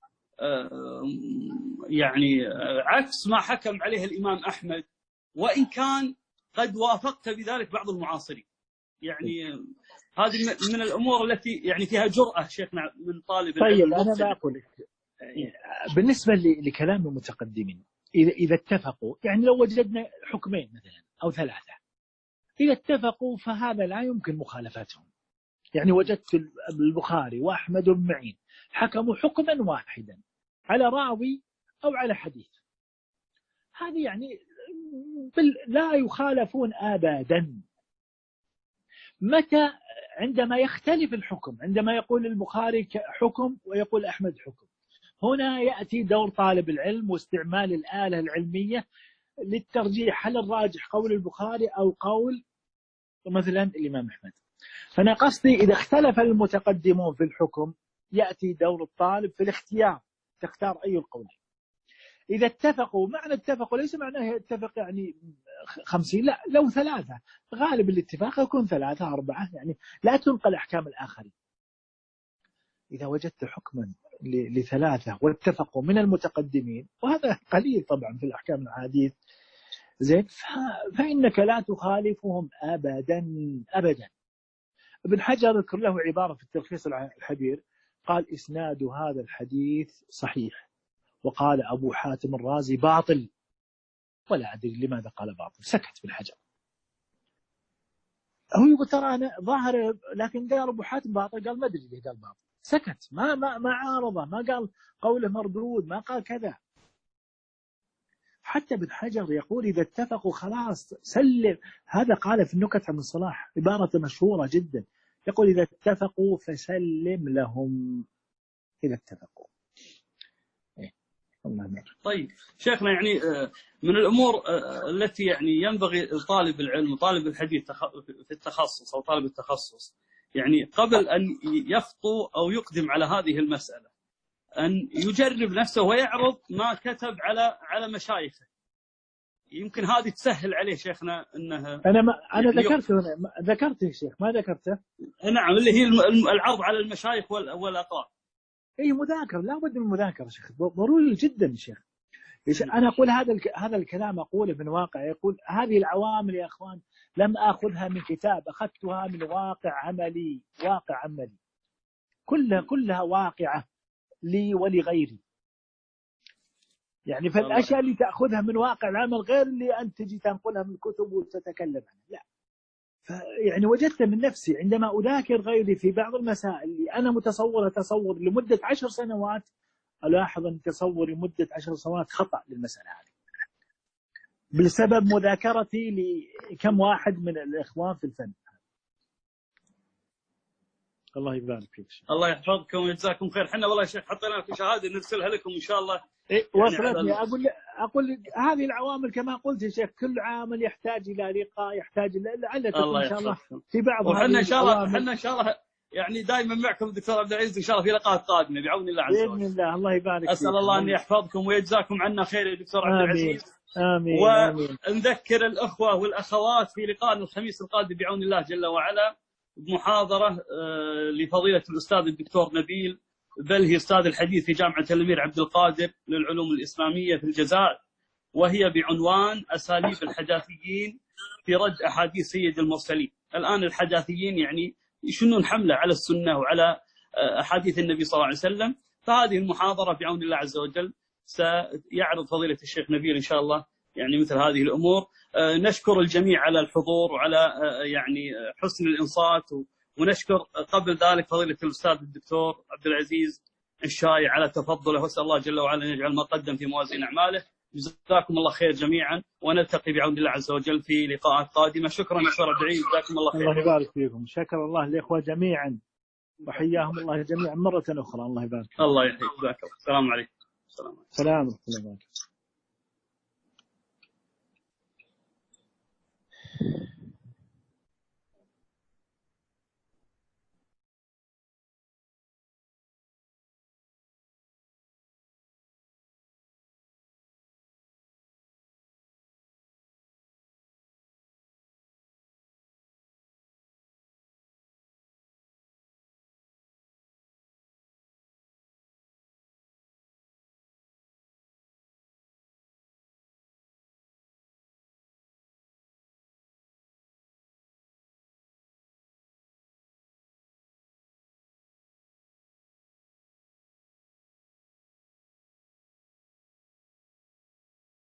يعني عكس ما حكم عليه الإمام أحمد، وإن كان قد وافقت بذلك بعض المعاصرين. يعني هذه من الأمور التي يعني فيها جرأة شيخنا من طالب العلم. طيب أنا بقول لك بالنسبة لكلام المتقدمين، إذا اتفقوا، يعني لو وجدنا حكمين مثلا أو ثلاثة، إذا اتفقوا فهذا لا يمكن مخالفتهم. يعني وجدت البخاري وأحمد بن معين حكموا حكما واحدا على راوي أو على حديث، هذه يعني لا يخالفون أبدا. متى؟ عندما يختلف الحكم، عندما يقول البخاري حكم ويقول أحمد حكم، هنا يأتي دور طالب العلم واستعمال الآلة العلمية للترجيح، هل الراجح قول البخاري أو قول مثلا الإمام أحمد. فأنا قصدي إذا اختلف المتقدمون في الحكم يأتي دور الطالب في الاختيار، تختار أي القولين. إذا اتفقوا، معنى اتفقوا ليس معناه يتفق يعني 50، لا، لو ثلاثة، غالب الاتفاق يكون 3 4، يعني لا تنقل أحكام الآخرين. إذا وجدت حكما ل3 واتفقوا من المتقدمين، وهذا قليل طبعا في الأحكام الحديث، زين، فإنك لا تخالفهم أبدا أبدا. ابن حجر ذكر له عبارة في التلخيص الحبير، قال إسناد هذا الحديث صحيح، وقال أبو حاتم الرازي باطل، ولا أدري لماذا قال باطل، سكت ابن حجر. هو يقول ترى أنا ظاهر، لكن قال أبو حاتم باطل، قال ما أدري ليه قال باطل، سكت، ما عارضه، ما قال قوله مردود، ما قال كذا. حتى ابن حجر يقول إذا اتفقوا خلاص سلم. هذا قال في النكت عن الصلاح عبارة مشهورة جدا، يقول إذا اتفقوا فسلم لهم، إذا اتفقوا. طيب شيخنا، يعني من الأمور التي يعني ينبغي طالب العلم وطالب الحديث في التخصص أو طالب التخصص، يعني قبل أن يخطو أو يقدم على هذه المسألة، أن يجرب نفسه ويعرض ما كتب على مشايخه. يمكن هذه تسهل عليه شيخنا أنها أنا ذكرت يا شيخ، ما ذكرته. نعم، اللي هي العرض على المشايخ والأقران. أي مذاكرة، لا بد من مذاكرة شيخ، ضروري جدا يا شيخ. أنا أقول هذا الكلام أقوله من واقع. يقول هذه العوامل يا أخوان لم أخذها من كتاب، أخذتها من واقع عملي، كلها واقعة لي ولغيري. يعني فالأشياء اللي تأخذها من واقع العمل غير اللي أنت تجي تنقلها من الكتب وتتكلم عنها، لا. يعني وجدت من نفسي عندما أذاكر غيري في بعض المسائل اللي أنا تصور لمدة 10 سنوات، ألاحظ أن تصوري لمدة 10 سنوات خطأ للمسألة هذه، بسبب مذاكرتي لكم واحد من الإخوان في الفن. الله يبارك فيك. الله يحفظكم ويجزاكم خير. حنا والله يا شيخ حطينا لكم شهادة نرسلها لكم إن شاء الله. وصلتني. أقول هذه العوامل كما قلت يا شيخ، كل عامل يحتاج إلى لقاء، يحتاج لعل تكون إن شاء الله في بعض. وحنا إن شاء الله يعني دائما معكم دكتور عبد العزيز إن شاء الله في لقاءات قادمة بعون الله عز وجل. بإذن الله. الله يبارك. أسأل الله أن يحفظكم ويجزاكم عنا خير يا دكتور عبد العزيز. آمين. ونذكر الأخوة والأخوات في لقاء الخميس القادم بعون الله جل وعلا بمحاضرة لفضيلة الأستاذ الدكتور نبيل بل هي أستاذ الحديث في جامعة الأمير عبد القادر للعلوم الإسلامية في الجزائر، وهي بعنوان أساليب الحداثيين في رد أحاديث سيد المرسلين. الآن الحداثيين يعني يشنون حملة على السنة وعلى أحاديث النبي صلى الله عليه وسلم. فهذه المحاضرة بعون الله عز وجل سيعرض فضيلة الشيخ نبيل إن شاء الله يعني مثل هذه الأمور. نشكر الجميع على الحضور وعلى يعني حسن الإنصات، ونشكر قبل ذلك فضيلة الأستاذ الدكتور عبد العزيز الشاي على تفضله، وأسأل الله جل وعلا أن يجعل ما قدم في موازين أعماله. جزاكم الله خير جميعا، ونلتقي بعون الله عز وجل في لقاءات قادمة. شكرا دكتور عبد العزيز، جزاكم الله خير. الله يبارك فيكم. شكر الله الإخوة جميعا وحياهم الله جميعا مرة أخرى. الله يبارك. الله يحييك. جزاك الله. السلام عليكم. السلام ورحمة الله وبركاته.